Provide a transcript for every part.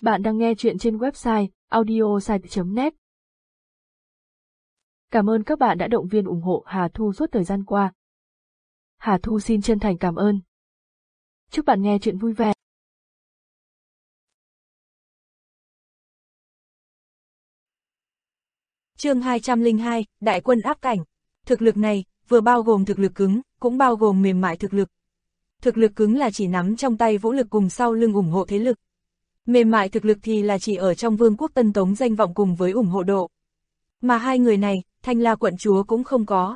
Bạn đang nghe chuyện trên website audiosite.net. Cảm ơn các bạn đã động viên ủng hộ Hà Thu suốt thời gian qua. Hà Thu xin chân thành cảm ơn. Chúc bạn nghe chuyện vui vẻ. Chương 202, Đại quân áp cảnh. Thực lực này, vừa bao gồm thực lực cứng, cũng bao gồm mềm mại thực lực. Thực lực cứng là chỉ nắm trong tay vũ lực cùng sau lưng ủng hộ thế lực. Mềm mại thực lực thì là chỉ ở trong Vương quốc Tân Tống danh vọng cùng với ủng hộ độ. Mà hai người này, Thanh La quận chúa cũng không có.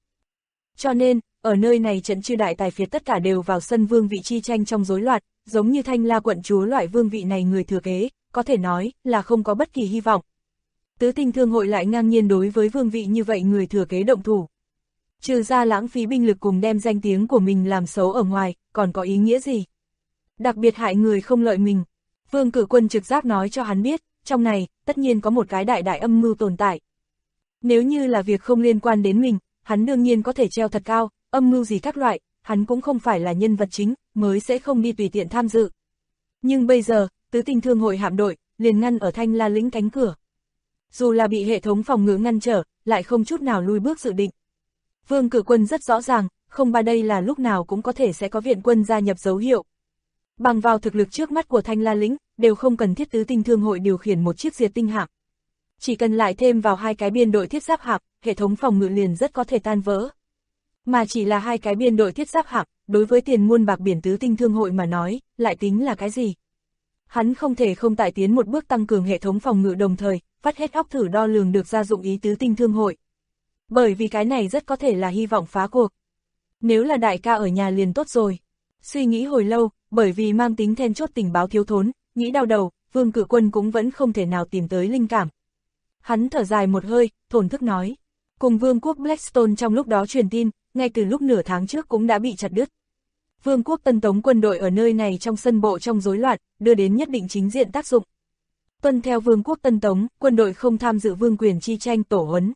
Cho nên, ở nơi này trận chư đại tài phiệt tất cả đều vào sân vương vị chi tranh trong rối loạn, giống như Thanh La quận chúa loại vương vị này người thừa kế, có thể nói là không có bất kỳ hy vọng. Tứ Tinh Thương hội lại ngang nhiên đối với vương vị như vậy người thừa kế động thủ. Trừ ra lãng phí binh lực cùng đem danh tiếng của mình làm xấu ở ngoài, còn có ý nghĩa gì? Đặc biệt hại người không lợi mình. Vương Cử Quân trực giác nói cho hắn biết, trong này, tất nhiên có một cái đại âm mưu tồn tại. Nếu như là việc không liên quan đến mình, hắn đương nhiên có thể treo thật cao, âm mưu gì các loại, hắn cũng không phải là nhân vật chính, mới sẽ không đi tùy tiện tham dự. Nhưng bây giờ, Tứ Tinh Thương hội hạm đội, liền ngăn ở Thanh La lĩnh cánh cửa. Dù là bị hệ thống phòng ngự ngăn trở, lại không chút nào lui bước dự định. Vương Cử Quân rất rõ ràng, không ba đây là lúc nào cũng có thể sẽ có viện quân gia nhập dấu hiệu. Bằng vào thực lực trước mắt của Thanh La lĩnh, đều không cần thiết Tứ Tinh Thương hội điều khiển một chiếc diệt tinh hạm. Chỉ cần lại thêm vào hai cái biên đội thiết giáp hạm, hệ thống phòng ngự liền rất có thể tan vỡ. Mà chỉ là hai cái biên đội thiết giáp hạm, đối với tiền muôn bạc biển Tứ Tinh Thương hội mà nói, lại tính là cái gì? Hắn không thể không tại tiến một bước tăng cường hệ thống phòng ngự đồng thời, phát hết óc thử đo lường được ra dụng ý Tứ Tinh Thương hội. Bởi vì cái này rất có thể là hy vọng phá cuộc. Nếu là đại ca ở nhà liền tốt rồi. Suy nghĩ hồi lâu, bởi vì mang tính then chốt tình báo thiếu thốn, nghĩ đau đầu, Vương Cử Quân cũng vẫn không thể nào tìm tới linh cảm. Hắn thở dài một hơi, thổn thức nói. Cùng Vương quốc Blackstone trong lúc đó truyền tin, ngay từ lúc nửa tháng trước cũng đã bị chặt đứt. Vương quốc Tân Tống quân đội ở nơi này trong sân bộ trong rối loạn, đưa đến nhất định chính diện tác dụng. Tuân theo Vương quốc Tân Tống, quân đội không tham dự vương quyền chi tranh tổ huấn.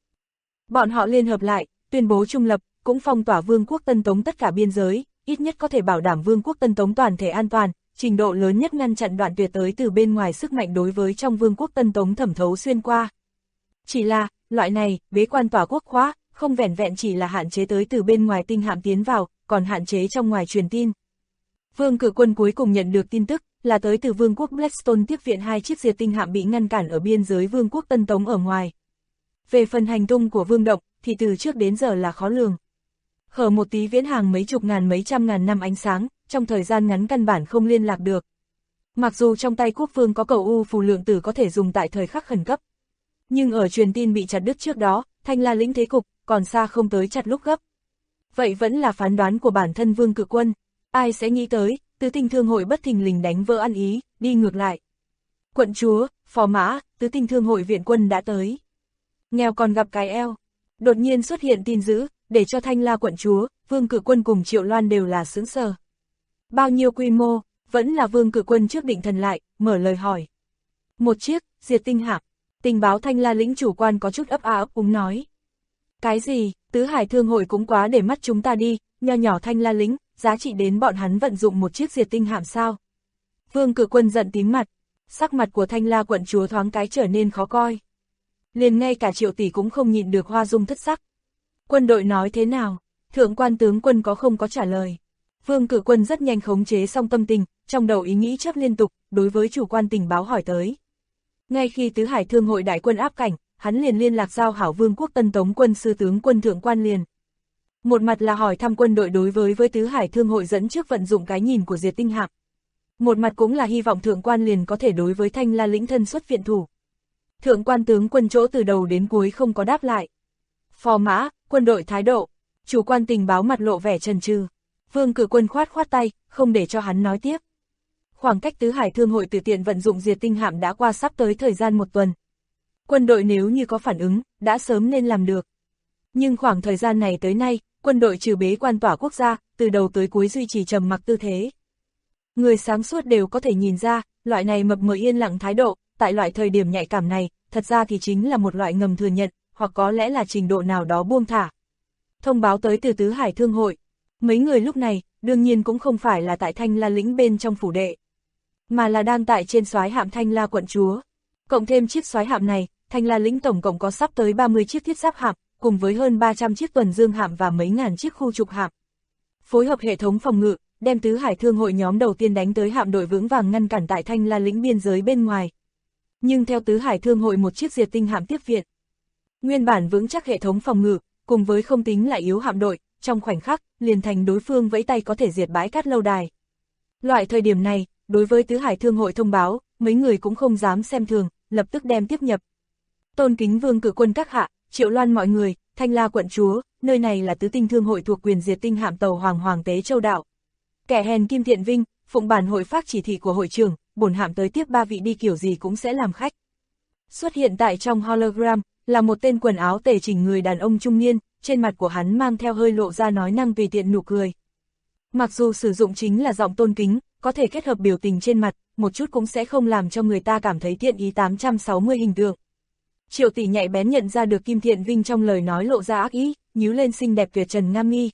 Bọn họ liên hợp lại, tuyên bố trung lập, cũng phong tỏa Vương quốc Tân Tống tất cả biên giới, ít nhất có thể bảo đảm Vương quốc Tân Tống toàn thể an toàn, trình độ lớn nhất ngăn chặn đoạn tuyệt tới từ bên ngoài sức mạnh đối với trong Vương quốc Tân Tống thẩm thấu xuyên qua. Chỉ là, loại này, bế quan tỏa quốc khóa, không vẻn vẹn chỉ là hạn chế tới từ bên ngoài tinh hạm tiến vào, còn hạn chế trong ngoài truyền tin. Vương Cử Quân cuối cùng nhận được tin tức, là tới từ Vương quốc Blackstone tiếp viện hai chiếc diệt tinh hạm bị ngăn cản ở biên giới Vương quốc Tân Tống ở ngoài. Về phần hành tung của Vương Động, thì từ trước đến giờ là khó lường. Hở một tí viễn hàng mấy chục ngàn mấy trăm ngàn năm ánh sáng, trong thời gian ngắn căn bản không liên lạc được. Mặc dù trong tay quốc vương có cầu u phù lượng tử có thể dùng tại thời khắc khẩn cấp. Nhưng ở truyền tin bị chặt đứt trước đó, Thanh La lĩnh thế cục, còn xa không tới chặt lúc gấp. Vậy vẫn là phán đoán của bản thân Vương Cử Quân. Ai sẽ nghĩ tới, Tứ Tinh Thương hội bất thình lình đánh vỡ ăn ý, đi ngược lại. Quận chúa, phò mã, Tứ Tinh Thương hội viện quân đã tới. Nghèo còn gặp cái eo. Đột nhiên xuất hiện tin dữ, để cho Thanh La quận chúa, Vương Cử Quân cùng Triệu Loan đều là sững sờ. Bao nhiêu quy mô, vẫn là Vương Cử Quân trước định thần lại, mở lời hỏi. Một chiếc, diệt tinh hạm. Tình báo Thanh La lĩnh chủ quan có chút ấp a ấp úng nói. Cái gì, Tứ Hải Thương hội cũng quá để mắt chúng ta đi, nho nhỏ Thanh La lĩnh, giá trị đến bọn hắn vận dụng một chiếc diệt tinh hạm sao? Vương Cử Quân giận tím mặt, sắc mặt của Thanh La quận chúa thoáng cái trở nên khó coi. Liền ngay cả Triệu tỷ cũng không nhịn được hoa dung thất sắc. Quân đội nói thế nào? Thượng quan tướng quân có không có trả lời. Vương Cử Quân rất nhanh khống chế xong tâm tình, trong đầu ý nghĩ chớp liên tục, đối với chủ quan tình báo hỏi tới. Ngay khi Tứ Hải Thương hội đại quân áp cảnh, hắn liền liên lạc giao hảo Vương quốc Tân Tống quân sư tướng quân thượng quan liền. Một mặt là hỏi thăm quân đội đối với Tứ Hải Thương hội dẫn trước vận dụng cái nhìn của diệt tinh hạm. Một mặt cũng là hy vọng thượng quan liền có thể đối với Thanh La lĩnh thân xuất viện thủ. Thượng quan tướng quân chỗ từ đầu đến cuối không có đáp lại. Phò mã, quân đội thái độ, chủ quan tình báo mặt lộ vẻ chần chừ. Vương Cử Quân khoát khoát tay, không để cho hắn nói tiếp. Khoảng cách Tứ Hải Thương hội tự tiện vận dụng diệt tinh hạm đã qua sắp tới thời gian một tuần. Quân đội nếu như có phản ứng, đã sớm nên làm được. Nhưng khoảng thời gian này tới nay, quân đội trừ bế quan tỏa quốc gia, từ đầu tới cuối duy trì trầm mặc tư thế. Người sáng suốt đều có thể nhìn ra, loại này mập mờ yên lặng thái độ, tại loại thời điểm nhạy cảm này, thật ra thì chính là một loại ngầm thừa nhận, hoặc có lẽ là trình độ nào đó buông thả. Thông báo tới từ Tứ Hải Thương hội. Mấy người lúc này, đương nhiên cũng không phải là tại Thanh La lĩnh bên trong phủ đệ. mà là đang tại trên soái hạm Thanh La quận chúa. Cộng thêm chiếc soái hạm này, Thanh La lĩnh tổng cộng có sắp tới 30 chiếc thiết giáp hạm, cùng với hơn 300 chiếc tuần dương hạm và mấy ngàn chiếc khu trục hạm. Phối hợp hệ thống phòng ngự, đem Tứ Hải Thương hội nhóm đầu tiên đánh tới hạm đội vững vàng ngăn cản tại Thanh La lĩnh biên giới bên ngoài. Nhưng theo Tứ Hải Thương hội một chiếc diệt tinh hạm tiếp viện. Nguyên bản vững chắc hệ thống phòng ngự, cùng với không tính lại yếu hạm đội, trong khoảnh khắc, liền thành đối phương vẫy tay có thể diệt bãi cát lâu đài. Loại thời điểm này, đối với Tứ Hải Thương hội thông báo, mấy người cũng không dám xem thường, lập tức đem tiếp nhập. Tôn kính Vương Cự Quân các hạ, Triệu Loan mọi người, Thanh La quận chúa, nơi này là Tứ Tinh Thương hội thuộc quyền diệt tinh hạm tàu Hoàng Tế Châu Đạo. Kẻ hèn Kim Thiện Vinh, phụng bản hội phát chỉ thị của hội trưởng, bổn hạm tới tiếp 3 vị đi kiểu gì cũng sẽ làm khách. Xuất hiện tại trong hologram, là một tên quần áo tề chỉnh người đàn ông trung niên, trên mặt của hắn mang theo hơi lộ ra nói năng tùy tiện nụ cười. Mặc dù sử dụng chính là giọng tôn kính, có thể kết hợp biểu tình trên mặt, một chút cũng sẽ không làm cho người ta cảm thấy thiện ý 860 hình tượng. Triệu tỷ nhạy bén nhận ra được Kim Thiện Vinh trong lời nói lộ ra ác ý, nhíu lên xinh đẹp tuyệt trần ngam nghi.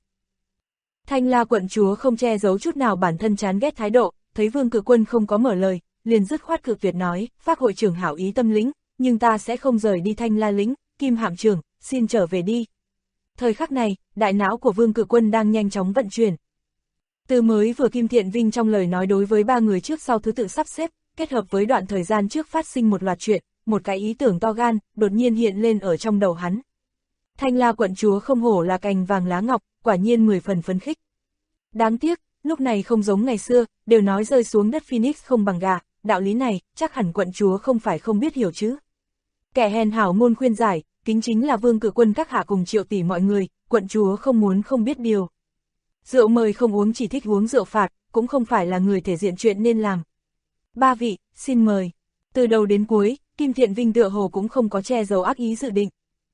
Thanh La quận chúa không che giấu chút nào bản thân chán ghét thái độ, thấy Vương Cự Quân không có mở lời, liền dứt khoát cự tuyệt nói, phác hội trưởng hảo ý tâm lĩnh, nhưng ta sẽ không rời đi Thanh La lĩnh, Kim hạm trưởng, xin trở về đi. Thời khắc này, đại não của Vương Cự Quân đang nhanh chóng vận chuyển. Từ mới vừa Kim Thiện Vinh trong lời nói đối với 3 người trước sau thứ tự sắp xếp, kết hợp với đoạn thời gian trước phát sinh một loạt chuyện, một cái ý tưởng to gan, đột nhiên hiện lên ở trong đầu hắn. Thanh La quận chúa không hổ là cành vàng lá ngọc, quả nhiên 10 phần phấn khích. Đáng tiếc, lúc này không giống ngày xưa, đều nói rơi xuống đất Phoenix không bằng gà, đạo lý này, chắc hẳn quận chúa không phải không biết hiểu chứ. Kẻ hèn hảo môn khuyên giải, kính chính là Vương Cự Quân các hạ cùng Triệu tỷ mọi người, quận chúa không muốn không biết điều. Rượu mời không uống chỉ thích uống rượu phạt, cũng không phải là người thể diện chuyện nên làm. 3 vị, xin mời. Từ đầu đến cuối, Kim Thiện Vinh tựa hồ cũng không có che giấu ác ý dự định.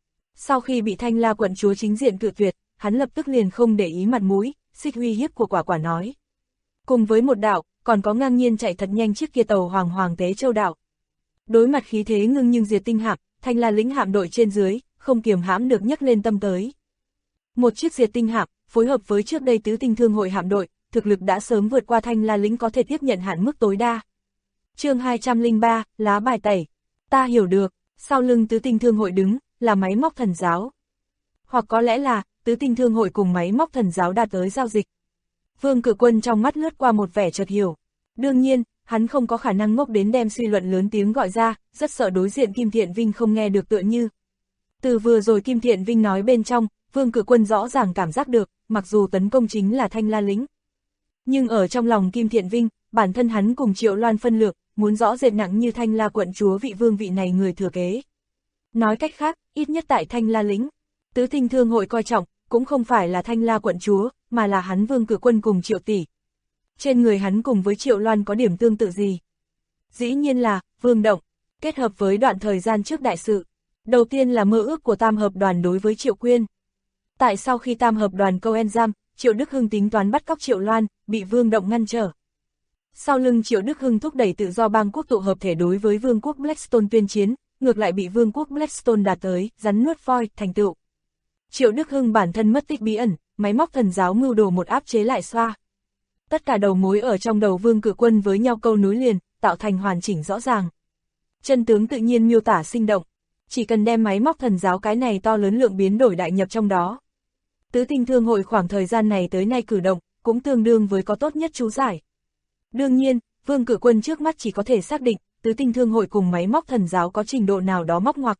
Sau khi bị Thanh La quận chúa chính diện cự tuyệt, hắn lập tức liền không để ý mặt mũi, xích uy hiếp của quả nói. Cùng với một đạo, còn có ngang nhiên chạy thật nhanh chiếc kia tàu Hoàng Tế Châu Đạo. Đối mặt khí thế ngưng nhưng diệt tinh hạm, Thanh La lĩnh hạm đội trên dưới, không kiềm hãm được nhấc lên tâm tới. Một chiếc diệt tinh hạm, phối hợp với trước đây Tứ Tinh Thương hội hạm đội, thực lực đã sớm vượt qua Thanh La lĩnh có thể tiếp nhận hạn mức tối đa. Chương 203, lá bài tẩy. Ta hiểu được, sau lưng Tứ Tinh Thương hội đứng, là máy móc thần giáo. Hoặc có lẽ là, Tứ Tinh Thương hội cùng máy móc thần giáo đạt tới giao dịch. Vương Cự Quân trong mắt lướt qua một vẻ chợt hiểu. Đương nhiên, hắn không có khả năng ngốc đến đem suy luận lớn tiếng gọi ra, rất sợ đối diện Kim Thiện Vinh không nghe được tựa như. Từ vừa rồi Kim Thiện Vinh nói bên trong, Vương Cự Quân rõ ràng cảm giác được, mặc dù tấn công chính là Thanh La lĩnh. Nhưng ở trong lòng Kim Thiện Vinh, bản thân hắn cùng Triệu Loan phân lược, muốn rõ rệt nặng như Thanh La quận chúa vị vương vị này người thừa kế. Nói cách khác, ít nhất tại Thanh La lĩnh, Tứ Tinh Thương hội coi trọng, cũng không phải là Thanh La quận chúa, mà là hắn Vương Cự Quân cùng Triệu tỷ. Trên người hắn cùng với Triệu Loan có điểm tương tự gì? Dĩ nhiên là, vương động, kết hợp với đoạn thời gian trước đại sự. Đầu tiên là mơ ước của Tam hợp đoàn đối với Triệu Quyên. Tại sau khi Tam hợp đoàn câu en giam, Triệu Đức Hưng tính toán bắt cóc Triệu Loan, bị vương động ngăn trở. Sau lưng Triệu Đức Hưng thúc đẩy tự do bang quốc tụ hợp thể đối với vương quốc Blackstone tuyên chiến, ngược lại bị vương quốc Blackstone đạt tới, rắn nuốt voi, thành tựu. Triệu Đức Hưng bản thân mất tích bí ẩn, máy móc thần giáo mưu đồ một áp chế lại xoa. Tất cả đầu mối ở trong đầu Vương Cự Quân với nhau câu nối liền, tạo thành hoàn chỉnh rõ ràng. Chân tướng tự nhiên miêu tả sinh động, chỉ cần đem máy móc thần giáo cái này to lớn lượng biến đổi đại nhập trong đó. Tứ Tinh Thương hội khoảng thời gian này tới nay cử động, cũng tương đương với có tốt nhất chú giải. Đương nhiên, Vương Cự Quân trước mắt chỉ có thể xác định, Tứ Tinh Thương hội cùng máy móc thần giáo có trình độ nào đó móc ngoặc.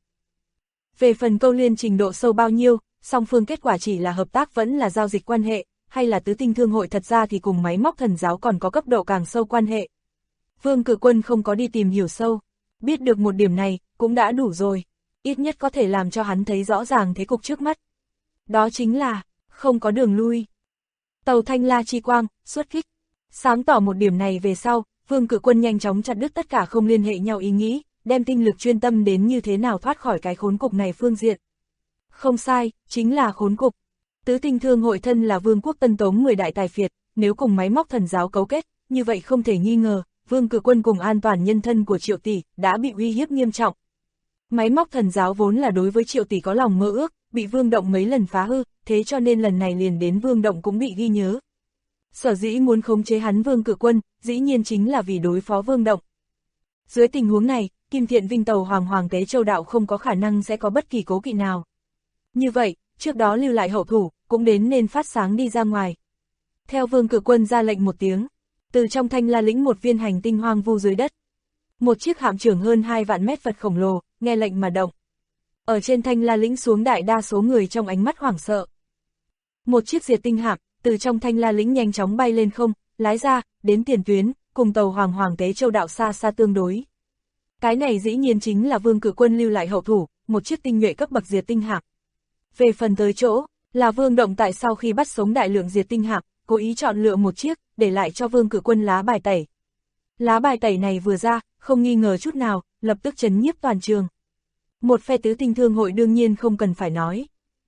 Về phần câu liên trình độ sâu bao nhiêu, song phương kết quả chỉ là hợp tác vẫn là giao dịch quan hệ, hay là Tứ Tinh Thương hội thật ra thì cùng máy móc thần giáo còn có cấp độ càng sâu quan hệ. Vương Cự Quân không có đi tìm hiểu sâu, biết được một điểm này, cũng đã đủ rồi, ít nhất có thể làm cho hắn thấy rõ ràng thế cục trước mắt. Đó chính là, không có đường lui. Tàu Thanh La chi quang, xuất kích. Sáng tỏ một điểm này về sau, Vương Cự Quân nhanh chóng chặt đứt tất cả không liên hệ nhau ý nghĩ, đem tinh lực chuyên tâm đến như thế nào thoát khỏi cái khốn cục này phương diện. Không sai, chính là khốn cục. Tứ Tinh Thương hội thân là vương quốc Tân Tống 10 đại tài phiệt, nếu cùng máy móc thần giáo cấu kết, như vậy không thể nghi ngờ, Vương Cự Quân cùng an toàn nhân thân của Triệu tỷ đã bị uy hiếp nghiêm trọng. Máy móc thần giáo vốn là đối với Triệu tỷ có lòng mơ ước, bị Vương Động mấy lần phá hư, thế cho nên lần này liền đến Vương Động cũng bị ghi nhớ. Sở dĩ muốn khống chế hắn Vương Cự Quân, dĩ nhiên chính là vì đối phó Vương Động. Dưới tình huống này, Kim Thiện Vinh tàu Hoàng Tế Châu Đạo không có khả năng sẽ có bất kỳ cố kỵ nào. Như vậy, trước đó lưu lại hậu thủ, cũng đến nên phát sáng đi ra ngoài. Theo Vương Cự Quân ra lệnh một tiếng, từ trong Thanh La lĩnh một viên hành tinh hoang vu dưới đất. Một chiếc hạm trưởng hơn 2 vạn mét vật khổng lồ, nghe lệnh mà động. Ở trên Thanh La lĩnh xuống đại đa số người trong ánh mắt hoảng sợ. Một chiếc diệt tinh hạm, từ trong Thanh La lĩnh nhanh chóng bay lên không, lái ra, đến tiền tuyến, cùng tàu Hoàng Tế Châu Đạo xa xa tương đối. Cái này dĩ nhiên chính là Vương Cự Quân lưu lại hậu thủ, một chiếc tinh nhuệ cấp bậc diệt tinh hạm. Về phần tới chỗ, là Vương Động tại sau khi bắt sống đại lượng diệt tinh hạm, cố ý chọn lựa một chiếc, để lại cho Vương Cự Quân lá bài tẩy. Lá bài tẩy này vừa ra, không nghi ngờ chút nào, lập tức chấn nhiếp toàn trường. Một phe tứ tinh thương hội đương nhiên không cần phải nói.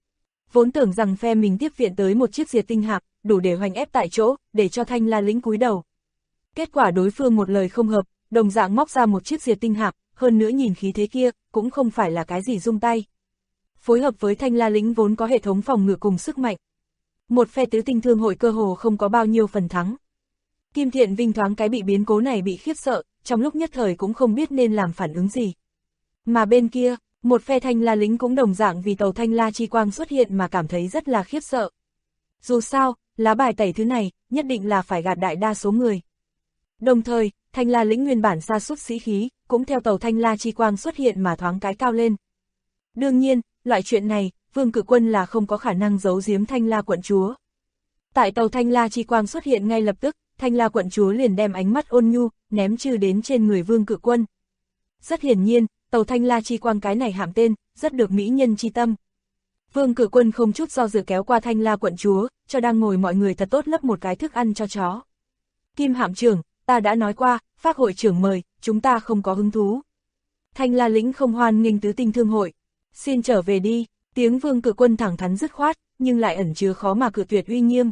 Vốn tưởng rằng phe mình tiếp viện tới một chiếc diệt tinh hạm, đủ để hoành ép tại chỗ, để cho Thanh La lĩnh cúi đầu. Kết quả đối phương một lời không hợp, đồng dạng móc ra một chiếc diệt tinh hạm, hơn nữa nhìn khí thế kia, cũng không phải là cái gì rung tay. Phối hợp với Thanh La lĩnh vốn có hệ thống phòng ngự cùng sức mạnh. Một phe tứ tinh thương hội cơ hồ không có bao nhiêu phần thắng. Kim Thiện Vinh thoáng cái bị biến cố này bị khiếp sợ, trong lúc nhất thời cũng không biết nên làm phản ứng gì. Mà bên kia, một phe Thanh La lĩnh cũng đồng dạng vì tàu Thanh La Chi Quang xuất hiện mà cảm thấy rất là khiếp sợ. Dù sao, lá bài tẩy thứ này, nhất định là phải gạt đại đa số người. Đồng thời, Thanh La lĩnh nguyên bản sa sút sĩ khí, cũng theo tàu Thanh La Chi Quang xuất hiện mà thoáng cái cao lên. Đương nhiên, loại chuyện này, Vương Cự Quân là không có khả năng giấu giếm Thanh La quận chúa. Tại tàu Thanh La Chi Quang xuất hiện ngay lập tức, Thanh La quận chúa liền đem ánh mắt ôn nhu, ném trừ đến trên người Vương Cự Quân. Rất hiển nhiên, tàu Thanh La Chi Quang cái này hàm tên, rất được mỹ nhân chi tâm. Vương Cự Quân không chút do dự kéo qua Thanh La quận chúa, cho đang ngồi mọi người thật tốt lấp một cái thức ăn cho chó. Kim hạm trưởng, ta đã nói qua, Phác hội trưởng mời, chúng ta không có hứng thú. Thanh La lĩnh không hoan nghênh tứ tinh thương hội. Xin trở về đi, tiếng Vương Cự Quân thẳng thắn dứt khoát, nhưng lại ẩn chứa khó mà cự tuyệt uy nghiêm.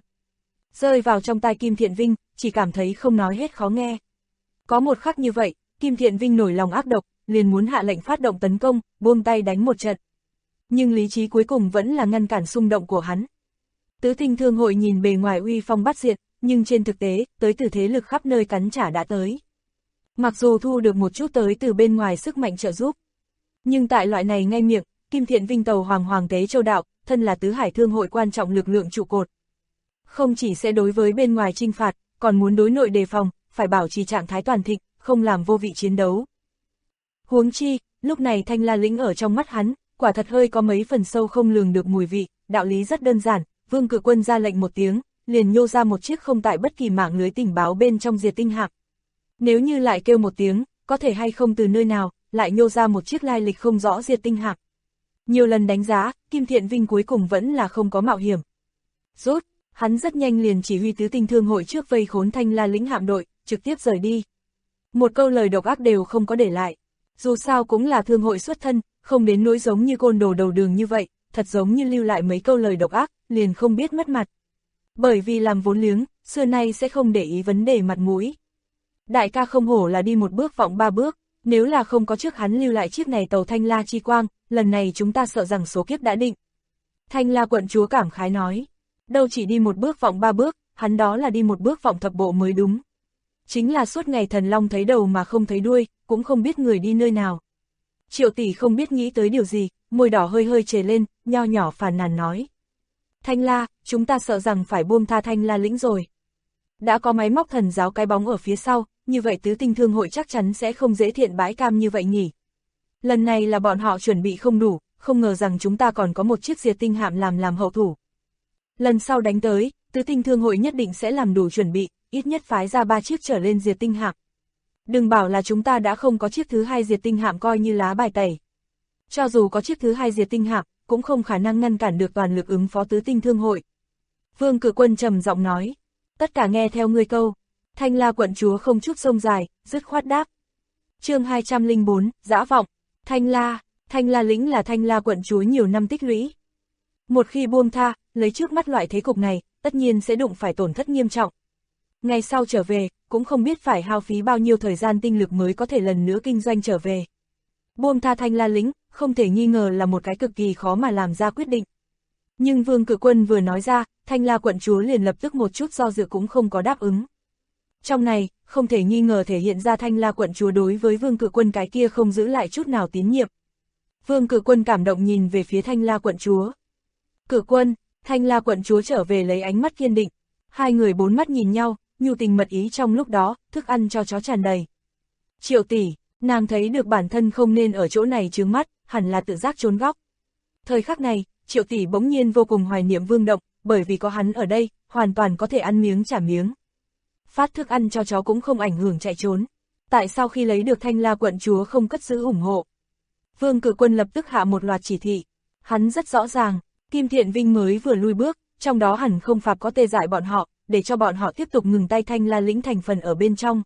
Rơi vào trong tai Kim Thiện Vinh, chỉ cảm thấy không nói hết khó nghe. Có một khắc như vậy, Kim Thiện Vinh nổi lòng ác độc, liền muốn hạ lệnh phát động tấn công, buông tay đánh một trận. Nhưng lý trí cuối cùng vẫn là ngăn cản xung động của hắn. Tứ tinh thương hội nhìn bề ngoài uy phong bát diệt, nhưng trên thực tế, tới từ thế lực khắp nơi cắn trả đã tới. Mặc dù thu được một chút tới từ bên ngoài sức mạnh trợ giúp, nhưng tại loại này ngay miệng, Kim Thiện Vinh tàu Hoàng Tế Châu Đạo, thân là tứ hải thương hội quan trọng lực lượng trụ cột. Không chỉ sẽ đối với bên ngoài chinh phạt, còn muốn đối nội đề phòng, phải bảo trì trạng thái toàn thịnh, không làm vô vị chiến đấu. Huống chi, lúc này Thanh La lĩnh ở trong mắt hắn, quả thật hơi có mấy phần sâu không lường được mùi vị, đạo lý rất đơn giản, Vương Cự Quân ra lệnh một tiếng, liền nhô ra một chiếc không tại bất kỳ mạng lưới tình báo bên trong diệt tinh hạm. Nếu như lại kêu một tiếng, có thể hay không từ nơi nào, lại nhô ra một chiếc lai lịch không rõ diệt tinh hạm. Nhiều lần đánh giá, Kim Thiện Vinh cuối cùng vẫn là không có mạo hiểm. Rút, hắn rất nhanh liền chỉ huy tứ tinh thương hội trước vây khốn Thanh La lĩnh hạm đội, trực tiếp rời đi. Một câu lời độc ác đều không có để lại. Dù sao cũng là thương hội xuất thân, không đến nỗi giống như côn đồ đầu đường như vậy, thật giống như lưu lại mấy câu lời độc ác, liền không biết mất mặt. Bởi vì làm vốn liếng, xưa nay sẽ không để ý vấn đề mặt mũi. Đại ca không hổ là đi một bước vọng ba bước, nếu là không có trước hắn lưu lại chiếc này tàu Thanh La Chi Quang, lần này chúng ta sợ rằng số kiếp đã định. Thanh La quận chúa cảm khái nói, đâu chỉ đi một bước vọng ba bước, hắn đó là đi một bước vọng thập bộ mới đúng. Chính là suốt ngày thần long thấy đầu mà không thấy đuôi, cũng không biết người đi nơi nào. Triệu tỷ không biết nghĩ tới điều gì, môi đỏ hơi hơi trề lên, nho nhỏ phàn nàn nói. Thanh La, chúng ta sợ rằng phải buông tha Thanh La lĩnh rồi. Đã có máy móc thần giáo cái bóng ở phía sau, như vậy tứ tinh thương hội chắc chắn sẽ không dễ thiện bãi cam như vậy nhỉ. Lần này là bọn họ chuẩn bị không đủ, không ngờ rằng chúng ta còn có một chiếc diệt tinh hạm làm hậu thủ. Lần sau đánh tới, tứ tinh thương hội nhất định sẽ làm đủ chuẩn bị, ít nhất phái ra 3 chiếc trở lên diệt tinh hạm. Đừng bảo là chúng ta đã không có chiếc thứ 2 diệt tinh hạm coi như lá bài tẩy. Cho dù có chiếc thứ 2 diệt tinh hạm, cũng không khả năng ngăn cản được toàn lực ứng phó tứ tinh thương hội. Vương Cự Quân trầm giọng nói, tất cả nghe theo ngươi câu. Thanh La quận chúa không chút sông dài, dứt khoát đáp. Chương 204, dã vọng. Thanh La lĩnh là Thanh La quận chúa nhiều năm tích lũy. Một khi buông tha, lấy trước mắt loại thế cục này, tất nhiên sẽ đụng phải tổn thất nghiêm trọng. Ngày sau trở về, cũng không biết phải hao phí bao nhiêu thời gian tinh lực mới có thể lần nữa kinh doanh trở về. Buông tha Thanh La lĩnh, không thể nghi ngờ là một cái cực kỳ khó mà làm ra quyết định. Nhưng Vương Cự Quân vừa nói ra, Thanh La quận chúa liền lập tức một chút do dự cũng không có đáp ứng. Trong này, không thể nghi ngờ thể hiện ra Thanh La quận chúa đối với Vương Cự Quân cái kia không giữ lại chút nào tín nhiệm. Vương Cự Quân cảm động nhìn về phía Thanh La quận chúa. Cự Quân, Thanh La quận chúa trở về lấy ánh mắt kiên định. Hai người bốn mắt nhìn nhau, nhu tình mật ý trong lúc đó, thức ăn cho chó tràn đầy. Triệu tỷ, nàng thấy được bản thân không nên ở chỗ này chướng mắt, hẳn là tự giác trốn góc. Thời khắc này, Triệu tỷ bỗng nhiên vô cùng hoài niệm Vương Động, bởi vì có hắn ở đây, hoàn toàn có thể ăn miếng trả miếng. Phát thức ăn cho chó cũng không ảnh hưởng chạy trốn. Tại sao khi lấy được Thanh La quận chúa không cất giữ ủng hộ? Vương Cự Quân lập tức hạ một loạt chỉ thị. Hắn rất rõ ràng, Kim Thiện Vinh mới vừa lui bước, trong đó hẳn không phạt có tê dại bọn họ, để cho bọn họ tiếp tục ngừng tay Thanh La lĩnh thành phần ở bên trong.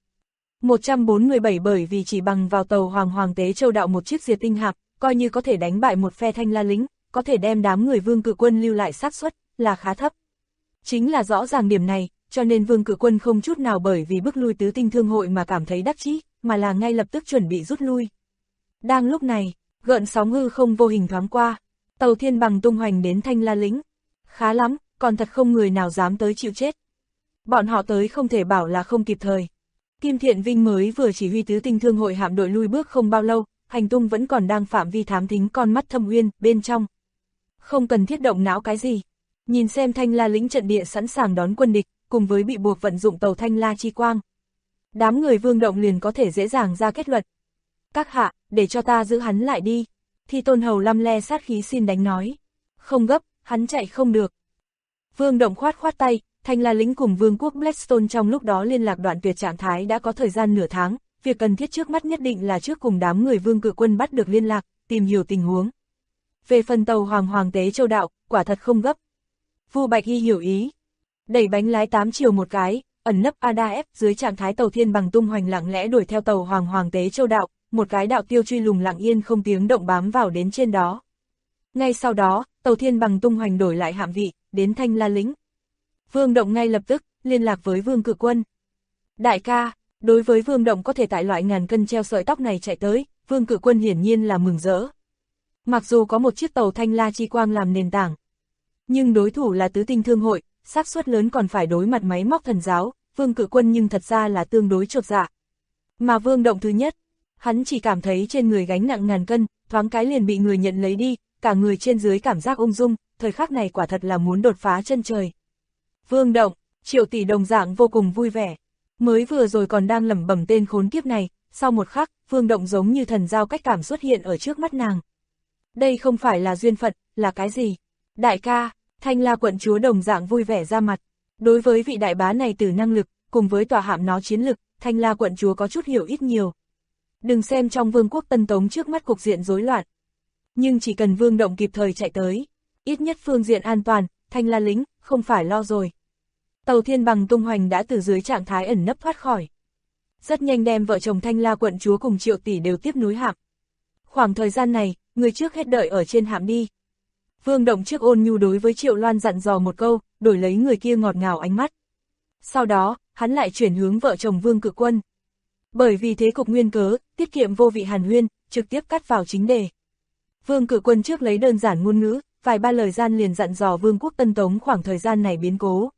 147 bởi vì chỉ bằng vào tàu Hoàng tế Châu Đạo một chiếc diệt tinh hạm, coi như có thể đánh bại một phe Thanh La lĩnh, có thể đem đám người Vương Cự Quân lưu lại xác suất là khá thấp. Chính là rõ ràng điểm này, cho nên Vương Cự Quân không chút nào bởi vì bức lui tứ tinh thương hội mà cảm thấy đắc chí, mà là ngay lập tức chuẩn bị rút lui. Đang lúc này, gợn sóng hư không vô hình thoáng qua, tàu Thiên Bằng tung hoành đến Thanh La lĩnh. Khá lắm, còn thật không người nào dám tới chịu chết. Bọn họ tới không thể bảo là không kịp thời. Kim Thiện Vinh mới vừa chỉ huy tứ tinh thương hội hạm đội lui bước không bao lâu, hành tung vẫn còn đang phạm vi thám thính con mắt Thâm Uyên bên trong. Không cần thiết động não cái gì. Nhìn xem Thanh La lĩnh trận địa sẵn sàng đón quân địch, cùng với bị buộc vận dụng tàu Thanh La Chi Quang. Đám người Vương Động liền có thể dễ dàng ra kết luận. Các hạ, để cho ta giữ hắn lại đi. Thi Tôn Hầu lăm le sát khí xin đánh nói. Không gấp, hắn chạy không được. Vương Động khoát khoát tay, Thanh La lĩnh cùng Vương quốc Blackstone trong lúc đó liên lạc đoạn tuyệt trạng thái đã có thời gian nửa tháng, việc cần thiết trước mắt nhất định là trước cùng đám người Vương Cự Quân bắt được liên lạc, tìm hiểu tình huống. Về phần tàu Hoàng tế Châu Đạo, quả thật không gấp. Vu Bạch Hy hiểu ý. Đẩy bánh lái 8 chiều một cái, ẩn nấp ADF dưới trạng thái tàu Thiên Bằng tung hoành lặng lẽ đuổi theo tàu Hoàng tế Châu Đạo, một cái đạo tiêu truy lùng lặng yên không tiếng động bám vào đến trên đó. Ngay sau đó, tàu Thiên Bằng tung hoành đổi lại hạm vị, đến Thanh La lĩnh. Vương Động ngay lập tức liên lạc với Vương Cự Quân. Đại ca, đối với Vương Động có thể tại loại ngàn cân treo sợi tóc này chạy tới, Vương Cự Quân hiển nhiên là mừng rỡ. Mặc dù có một chiếc tàu Thanh La Chi Quang làm nền tảng, nhưng đối thủ là tứ tinh thương hội, xác suất lớn còn phải đối mặt máy móc thần giáo, Vương Cự Quân nhưng thật ra là tương đối chột dạ. Mà Vương Động thứ nhất, hắn chỉ cảm thấy trên người gánh nặng ngàn cân, thoáng cái liền bị người nhận lấy đi, cả người trên dưới cảm giác ung dung, thời khắc này quả thật là muốn đột phá chân trời. Vương Động, Triệu tỷ đồng dạng vô cùng vui vẻ. Mới vừa rồi còn đang lẩm bẩm tên khốn kiếp này, sau một khắc, Vương Động giống như thần giao cách cảm xuất hiện ở trước mắt nàng. Đây không phải là duyên phận, là cái gì? Đại ca, Thanh La quận chúa đồng dạng vui vẻ ra mặt. Đối với vị đại bá này từ năng lực, cùng với tòa hạm nó chiến lực, Thanh La quận chúa có chút hiểu ít nhiều. Đừng xem trong Vương quốc Tân Tống trước mắt cục diện rối loạn. Nhưng chỉ cần Vương Động kịp thời chạy tới, ít nhất phương diện an toàn, Thanh La lĩnh, không phải lo rồi. Tàu Thiên Bằng tung hoành đã từ dưới trạng thái ẩn nấp thoát khỏi. Rất nhanh đem vợ chồng Thanh La quận chúa cùng Triệu tỷ đều tiếp nối hạm. Khoảng thời gian này, người trước hết đợi ở trên hạm đi. Vương Động trước ôn nhu đối với Triệu Loan dặn dò một câu, đổi lấy người kia ngọt ngào ánh mắt. Sau đó, hắn lại chuyển hướng vợ chồng Vương Cự Quân. Bởi vì thế cục nguyên cớ, tiết kiệm vô vị hàn huyên, trực tiếp cắt vào chính đề. Vương Cự Quân trước lấy đơn giản ngôn ngữ, vài ba lời gian liền dặn dò Vương quốc Tân Tống khoảng thời gian này biến cố.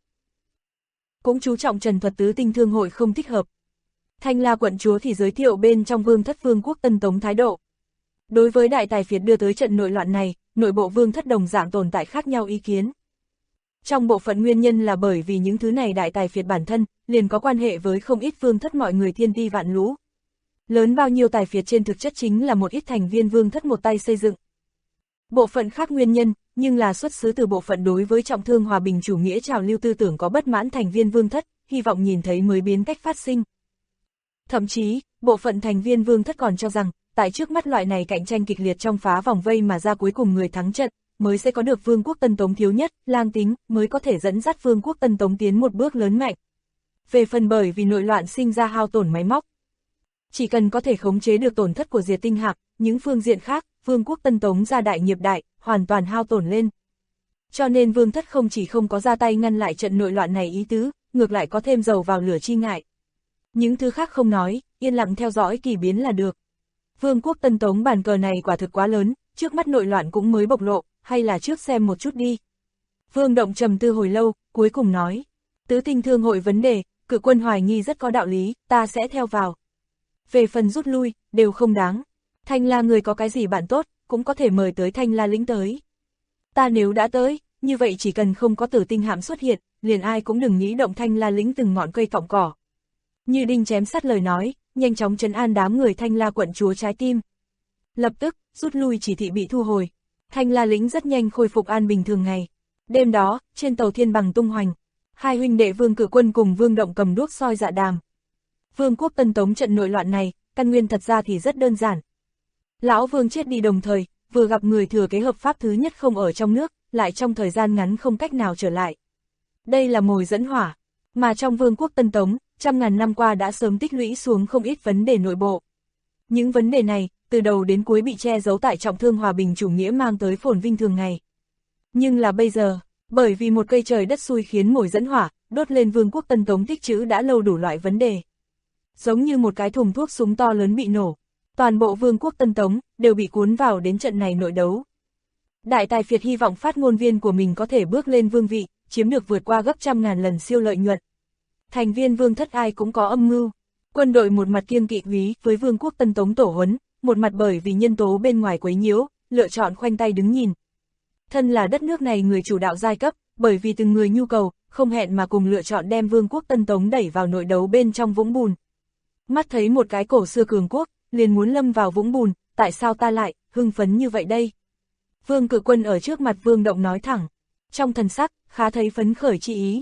Cũng chú trọng trần thuật tứ tinh thương hội không thích hợp. Thanh La quận chúa thì giới thiệu bên trong Vương thất Vương quốc Tân Tống thái độ. Đối với đại tài phiệt đưa tới trận nội loạn này, nội bộ Vương thất đồng dạng tồn tại khác nhau ý kiến. Trong bộ phận nguyên nhân là bởi vì những thứ này đại tài phiệt bản thân, liền có quan hệ với không ít Vương thất mọi người thiên ti vạn lũ. Lớn bao nhiêu tài phiệt trên thực chất chính là một ít thành viên Vương thất một tay xây dựng. Bộ phận khác nguyên nhân, nhưng là xuất xứ từ bộ phận đối với trọng thương hòa bình chủ nghĩa trào lưu tư tưởng có bất mãn thành viên Vương thất, hy vọng nhìn thấy mới biến cách phát sinh. Thậm chí, bộ phận thành viên Vương thất còn cho rằng, tại trước mắt loại này cạnh tranh kịch liệt trong phá vòng vây mà ra cuối cùng người thắng trận, mới sẽ có được Vương quốc Tân Tống thiếu nhất, lang tính, mới có thể dẫn dắt Vương quốc Tân Tống tiến một bước lớn mạnh. Về phần bởi vì nội loạn sinh ra hao tổn máy móc. Chỉ cần có thể khống chế được tổn thất của diệt tinh hạc, những phương diện khác, Vương quốc Tân Tống gia đại nghiệp đại, hoàn toàn hao tổn lên. Cho nên Vương thất không chỉ không có ra tay ngăn lại trận nội loạn này ý tứ, ngược lại có thêm dầu vào lửa chi ngại. Những thứ khác không nói, yên lặng theo dõi kỳ biến là được. Vương quốc Tân Tống bàn cờ này quả thực quá lớn, trước mắt nội loạn cũng mới bộc lộ, hay là trước xem một chút đi. Vương Động trầm tư hồi lâu, cuối cùng nói, Tứ Tinh Thương hội vấn đề, Cự Quân hoài nghi rất có đạo lý, ta sẽ theo vào. Về phần rút lui, đều không đáng. Thanh La người có cái gì bạn tốt, cũng có thể mời tới Thanh La lĩnh tới. Ta nếu đã tới, như vậy chỉ cần không có Tử Tinh hạm xuất hiện, liền ai cũng đừng nghĩ động Thanh La lĩnh từng ngọn cây cọng cỏ. Như đinh chém sắt lời nói, nhanh chóng trấn an đám người Thanh La quận chúa trái tim. Lập tức, rút lui chỉ thị bị thu hồi. Thanh La lĩnh rất nhanh khôi phục an bình thường ngày. Đêm đó, trên tàu thiên bằng tung hoành, hai huynh đệ Vương Cự Quân cùng Vương Động cầm đuốc soi dạ đàm. Vương quốc Tân Tống trận nội loạn này, căn nguyên thật ra thì rất đơn giản. Lão Vương chết đi đồng thời, vừa gặp người thừa kế hợp pháp thứ nhất không ở trong nước, lại trong thời gian ngắn không cách nào trở lại. Đây là mồi dẫn hỏa, mà trong Vương quốc Tân Tống, trăm ngàn năm qua đã sớm tích lũy xuống không ít vấn đề nội bộ. Những vấn đề này, từ đầu đến cuối bị che giấu tại trọng thương hòa bình chủ nghĩa mang tới phồn vinh thường ngày. Nhưng là bây giờ, bởi vì một cây trời đất xui khiến mồi dẫn hỏa, đốt lên Vương quốc Tân Tống tích trữ đã lâu đủ loại vấn đề. Giống như một cái thùng thuốc súng to lớn bị nổ, toàn bộ Vương quốc Tân Tống đều bị cuốn vào đến trận này nội đấu. Đại tài phiệt hy vọng phát ngôn viên của mình có thể bước lên vương vị, chiếm được vượt qua gấp trăm ngàn lần siêu lợi nhuận. Thành viên vương thất ai cũng có âm mưu. Quân đội một mặt kiêng kỵ quý với Vương quốc Tân Tống tổ huấn, một mặt bởi vì nhân tố bên ngoài quấy nhiễu, lựa chọn khoanh tay đứng nhìn. Thân là đất nước này người chủ đạo giai cấp, bởi vì từng người nhu cầu, không hẹn mà cùng lựa chọn đem Vương quốc Tân Tống đẩy vào nội đấu bên trong vũng bùn. Mắt thấy một cái cổ xưa cường quốc, liền muốn lâm vào vũng bùn, tại sao ta lại hưng phấn như vậy đây? Vương Cự Quân ở trước mặt Vương Động nói thẳng, trong thần sắc, khá thấy phấn khởi chi ý.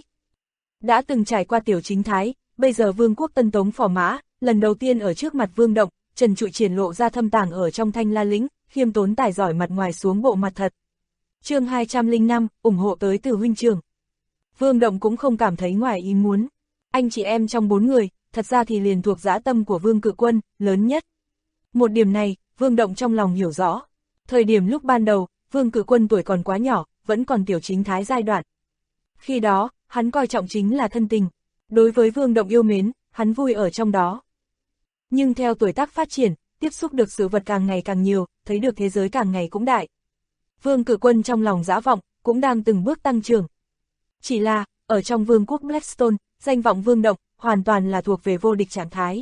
Đã từng trải qua tiểu chính thái, bây giờ Vương quốc Tân Tống phò mã, lần đầu tiên ở trước mặt Vương Động, trần trụi triển lộ ra thâm tàng ở trong Thanh La lĩnh, khiêm tốn tài giỏi mặt ngoài xuống bộ mặt thật. Chương 205, ủng hộ tới từ huynh trưởng. Vương Động cũng không cảm thấy ngoài ý muốn. Anh chị em trong 4 người, thật ra thì liền thuộc dã tâm của Vương Cự Quân, lớn nhất. Một điểm này, Vương Động trong lòng hiểu rõ. Thời điểm lúc ban đầu, Vương Cự Quân tuổi còn quá nhỏ, vẫn còn tiểu chính thái giai đoạn. Khi đó, hắn coi trọng chính là thân tình. Đối với Vương Động yêu mến, hắn vui ở trong đó. Nhưng theo tuổi tác phát triển, tiếp xúc được sự vật càng ngày càng nhiều, thấy được thế giới càng ngày cũng đại. Vương Cự Quân trong lòng dã vọng, cũng đang từng bước tăng trưởng. Chỉ là, ở trong Vương quốc Blackstone, danh vọng Vương Động, hoàn toàn là thuộc về vô địch trạng thái.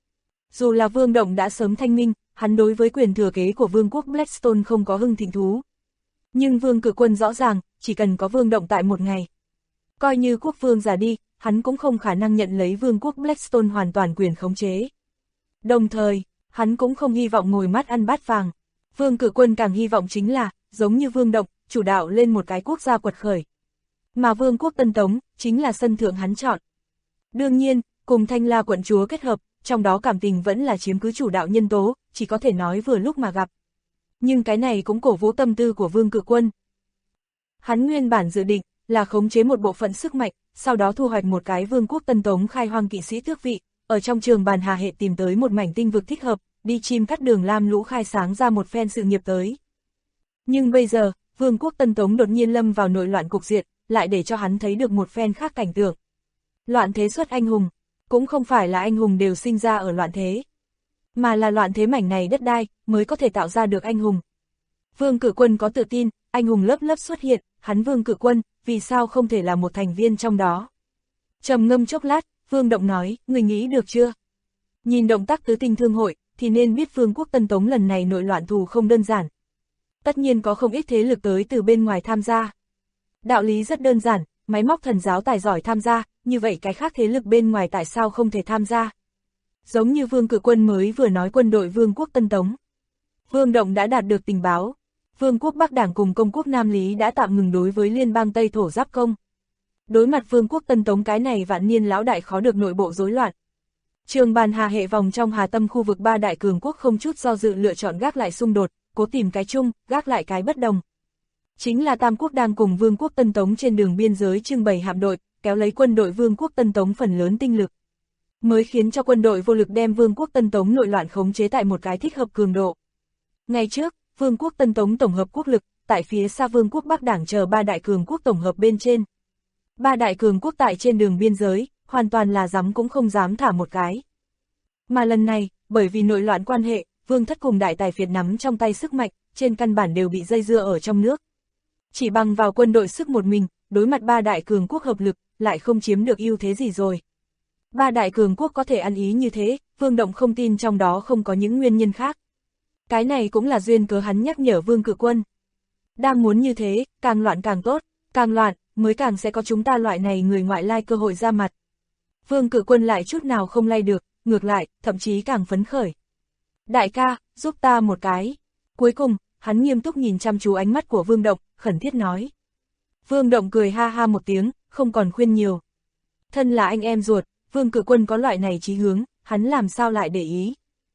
Dù là Vương Động đã sớm thanh minh, hắn đối với quyền thừa kế của Vương quốc Blackstone không có hưng thịnh thú. Nhưng Vương Cự Quân rõ ràng, chỉ cần có Vương Động tại một ngày. Coi như quốc vương già đi, hắn cũng không khả năng nhận lấy Vương quốc Blackstone hoàn toàn quyền khống chế. Đồng thời, hắn cũng không hy vọng ngồi mắt ăn bát vàng. Vương Cự Quân càng hy vọng chính là, giống như Vương Động, chủ đạo lên một cái quốc gia quật khởi. Mà Vương quốc Tân Tống, chính là sân thượng hắn chọn. Đương nhiên, cùng Thanh La quận chúa kết hợp, trong đó cảm tình vẫn là chiếm cứ chủ đạo nhân tố, chỉ có thể nói vừa lúc mà gặp. Nhưng cái này cũng cổ vũ tâm tư của Vương Cự Quân. Hắn nguyên bản dự định, là khống chế một bộ phận sức mạnh, sau đó thu hoạch một cái Vương quốc Tân Tống khai hoang kỵ sĩ tước vị, ở trong trường bàn hà hệ tìm tới một mảnh tinh vực thích hợp, đi chim cắt đường lam lũ khai sáng ra một phen sự nghiệp tới. Nhưng bây giờ, Vương quốc Tân Tống đột nhiên lâm vào nội loạn cục diện, lại để cho hắn thấy được một phen khác cảnh tượng. Loạn thế xuất anh hùng, cũng không phải là anh hùng đều sinh ra ở loạn thế, mà là loạn thế mảnh này đất đai, mới có thể tạo ra được anh hùng. Vương Cự Quân có tự tin, anh hùng lớp lớp xuất hiện, hắn Vương Cự Quân, vì sao không thể là một thành viên trong đó. Trầm ngâm chốc lát, Vương Động nói, người nghĩ được chưa? Nhìn động tác Tứ Tinh Thương hội, thì nên biết Vương quốc Tân Tống lần này nội loạn thù không đơn giản. Tất nhiên có không ít thế lực tới từ bên ngoài tham gia. Đạo lý rất đơn giản, máy móc thần giáo tài giỏi tham gia, như vậy cái khác thế lực bên ngoài tại sao không thể tham gia? Giống như Vương Cự Quân mới vừa nói quân đội Vương quốc Tân Tống. Vương Động đã đạt được tình báo. Vương quốc Bắc Đảng cùng công quốc Nam Lý đã tạm ngừng đối với liên bang Tây Thổ giáp công. Đối mặt Vương quốc Tân Tống cái này vạn niên lão đại khó được nội bộ rối loạn. Trường bàn hà hệ vòng trong hà tâm khu vực ba đại cường quốc không chút do dự lựa chọn gác lại xung đột, cố tìm cái chung, gác lại cái bất đồng. Chính là Tam quốc đang cùng Vương quốc Tân Tống trên đường biên giới trưng bày hạm đội, kéo lấy quân đội Vương quốc Tân Tống phần lớn tinh lực. Mới khiến cho quân đội vô lực đem Vương quốc Tân Tống nội loạn khống chế tại một cái thích hợp cường độ. Ngày trước, Vương quốc Tân Tống tổng hợp quốc lực, tại phía xa Vương quốc Bắc Đảng chờ ba đại cường quốc tổng hợp bên trên. Ba đại cường quốc tại trên đường biên giới, hoàn toàn là dám cũng không dám thả một cái. Mà lần này, bởi vì nội loạn quan hệ, Vương thất cùng đại tài phiệt nắm trong tay sức mạnh, trên căn bản đều bị dây dưa ở trong nước. Chỉ bằng vào quân đội sức một mình, đối mặt ba đại cường quốc hợp lực, lại không chiếm được ưu thế gì rồi. Ba đại cường quốc có thể ăn ý như thế, Vương Động không tin trong đó không có những nguyên nhân khác. Cái này cũng là duyên cớ hắn nhắc nhở Vương Cự Quân. Đang muốn như thế, càng loạn càng tốt, càng loạn, mới càng sẽ có chúng ta loại này người ngoại lai cơ hội ra mặt. Vương Cự Quân lại chút nào không lay được, ngược lại, thậm chí càng phấn khởi. Đại ca, giúp ta một cái. Cuối cùng, hắn nghiêm túc nhìn chăm chú ánh mắt của Vương Động, khẩn thiết nói. Vương Động cười ha ha một tiếng, không còn khuyên nhiều. Thân là anh em ruột, Vương Cự Quân có loại này chí hướng, hắn làm sao lại để ý.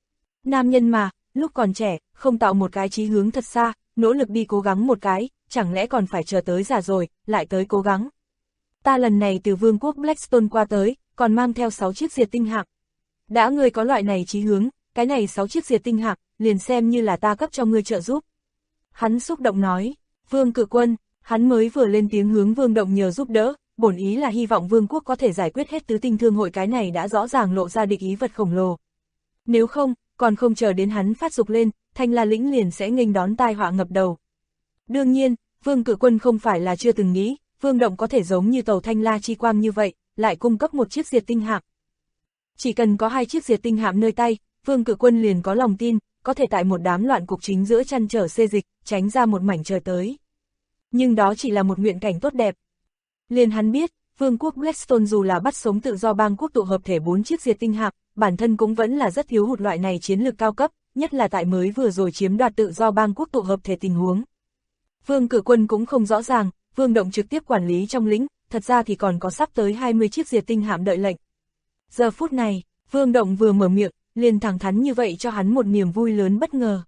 Nam nhân mà, lúc còn trẻ, không tạo một cái chí hướng thật xa, nỗ lực đi cố gắng một cái, chẳng lẽ còn phải chờ tới già rồi, lại tới cố gắng. Ta lần này từ vương quốc Blackstone qua tới, còn mang theo 6 chiếc diệt tinh hạm. Đã ngươi có loại này chí hướng, cái này 6 chiếc diệt tinh hạm, liền xem như là ta cấp cho ngươi trợ giúp. Hắn xúc động nói, Vương Cự Quân, hắn mới vừa lên tiếng hướng Vương Động nhờ giúp đỡ, bổn ý là hy vọng vương quốc có thể giải quyết hết tứ tinh thương hội, cái này đã rõ ràng lộ ra địch ý vật khổng lồ. Nếu không, còn không chờ đến hắn phát dục lên, Thanh La lĩnh liền sẽ nghênh đón tai họa ngập đầu. Đương nhiên, Vương Cự Quân không phải là chưa từng nghĩ, Vương Động có thể giống như tàu Thanh La chi quang như vậy, lại cung cấp một chiếc diệt tinh hạm. Chỉ cần có 2 chiếc diệt tinh hạm nơi tay, Vương Cự Quân liền có lòng tin, có thể tại một đám loạn cục chính giữa chăn trở xê dịch, tránh ra một mảnh trời tới. Nhưng đó chỉ là một nguyện cảnh tốt đẹp. Liền hắn biết, vương quốc Blackstone dù là bắt sống tự do bang quốc tụ hợp thể 4 chiếc diệt tinh hạm, bản thân cũng vẫn là rất thiếu hụt loại này chiến lược cao cấp, nhất là tại mới vừa rồi chiếm đoạt tự do bang quốc tụ hợp thể tình huống. Vương Cự Quân cũng không rõ ràng, Vương Động trực tiếp quản lý trong lĩnh, thật ra thì còn có sắp tới 20 chiếc diệt tinh hạm đợi lệnh. Giờ phút này, Vương Động vừa mở miệng, liền thẳng thắn như vậy cho hắn một niềm vui lớn bất ngờ.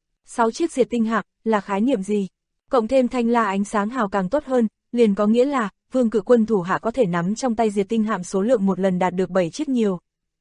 6 chiếc diệt tinh hạm là khái niệm gì? Cộng thêm Thanh La ánh sáng hào càng tốt hơn, liền có nghĩa là Vương Cự Quân thủ hạ có thể nắm trong tay diệt tinh hạm số lượng một lần đạt được 7 chiếc nhiều.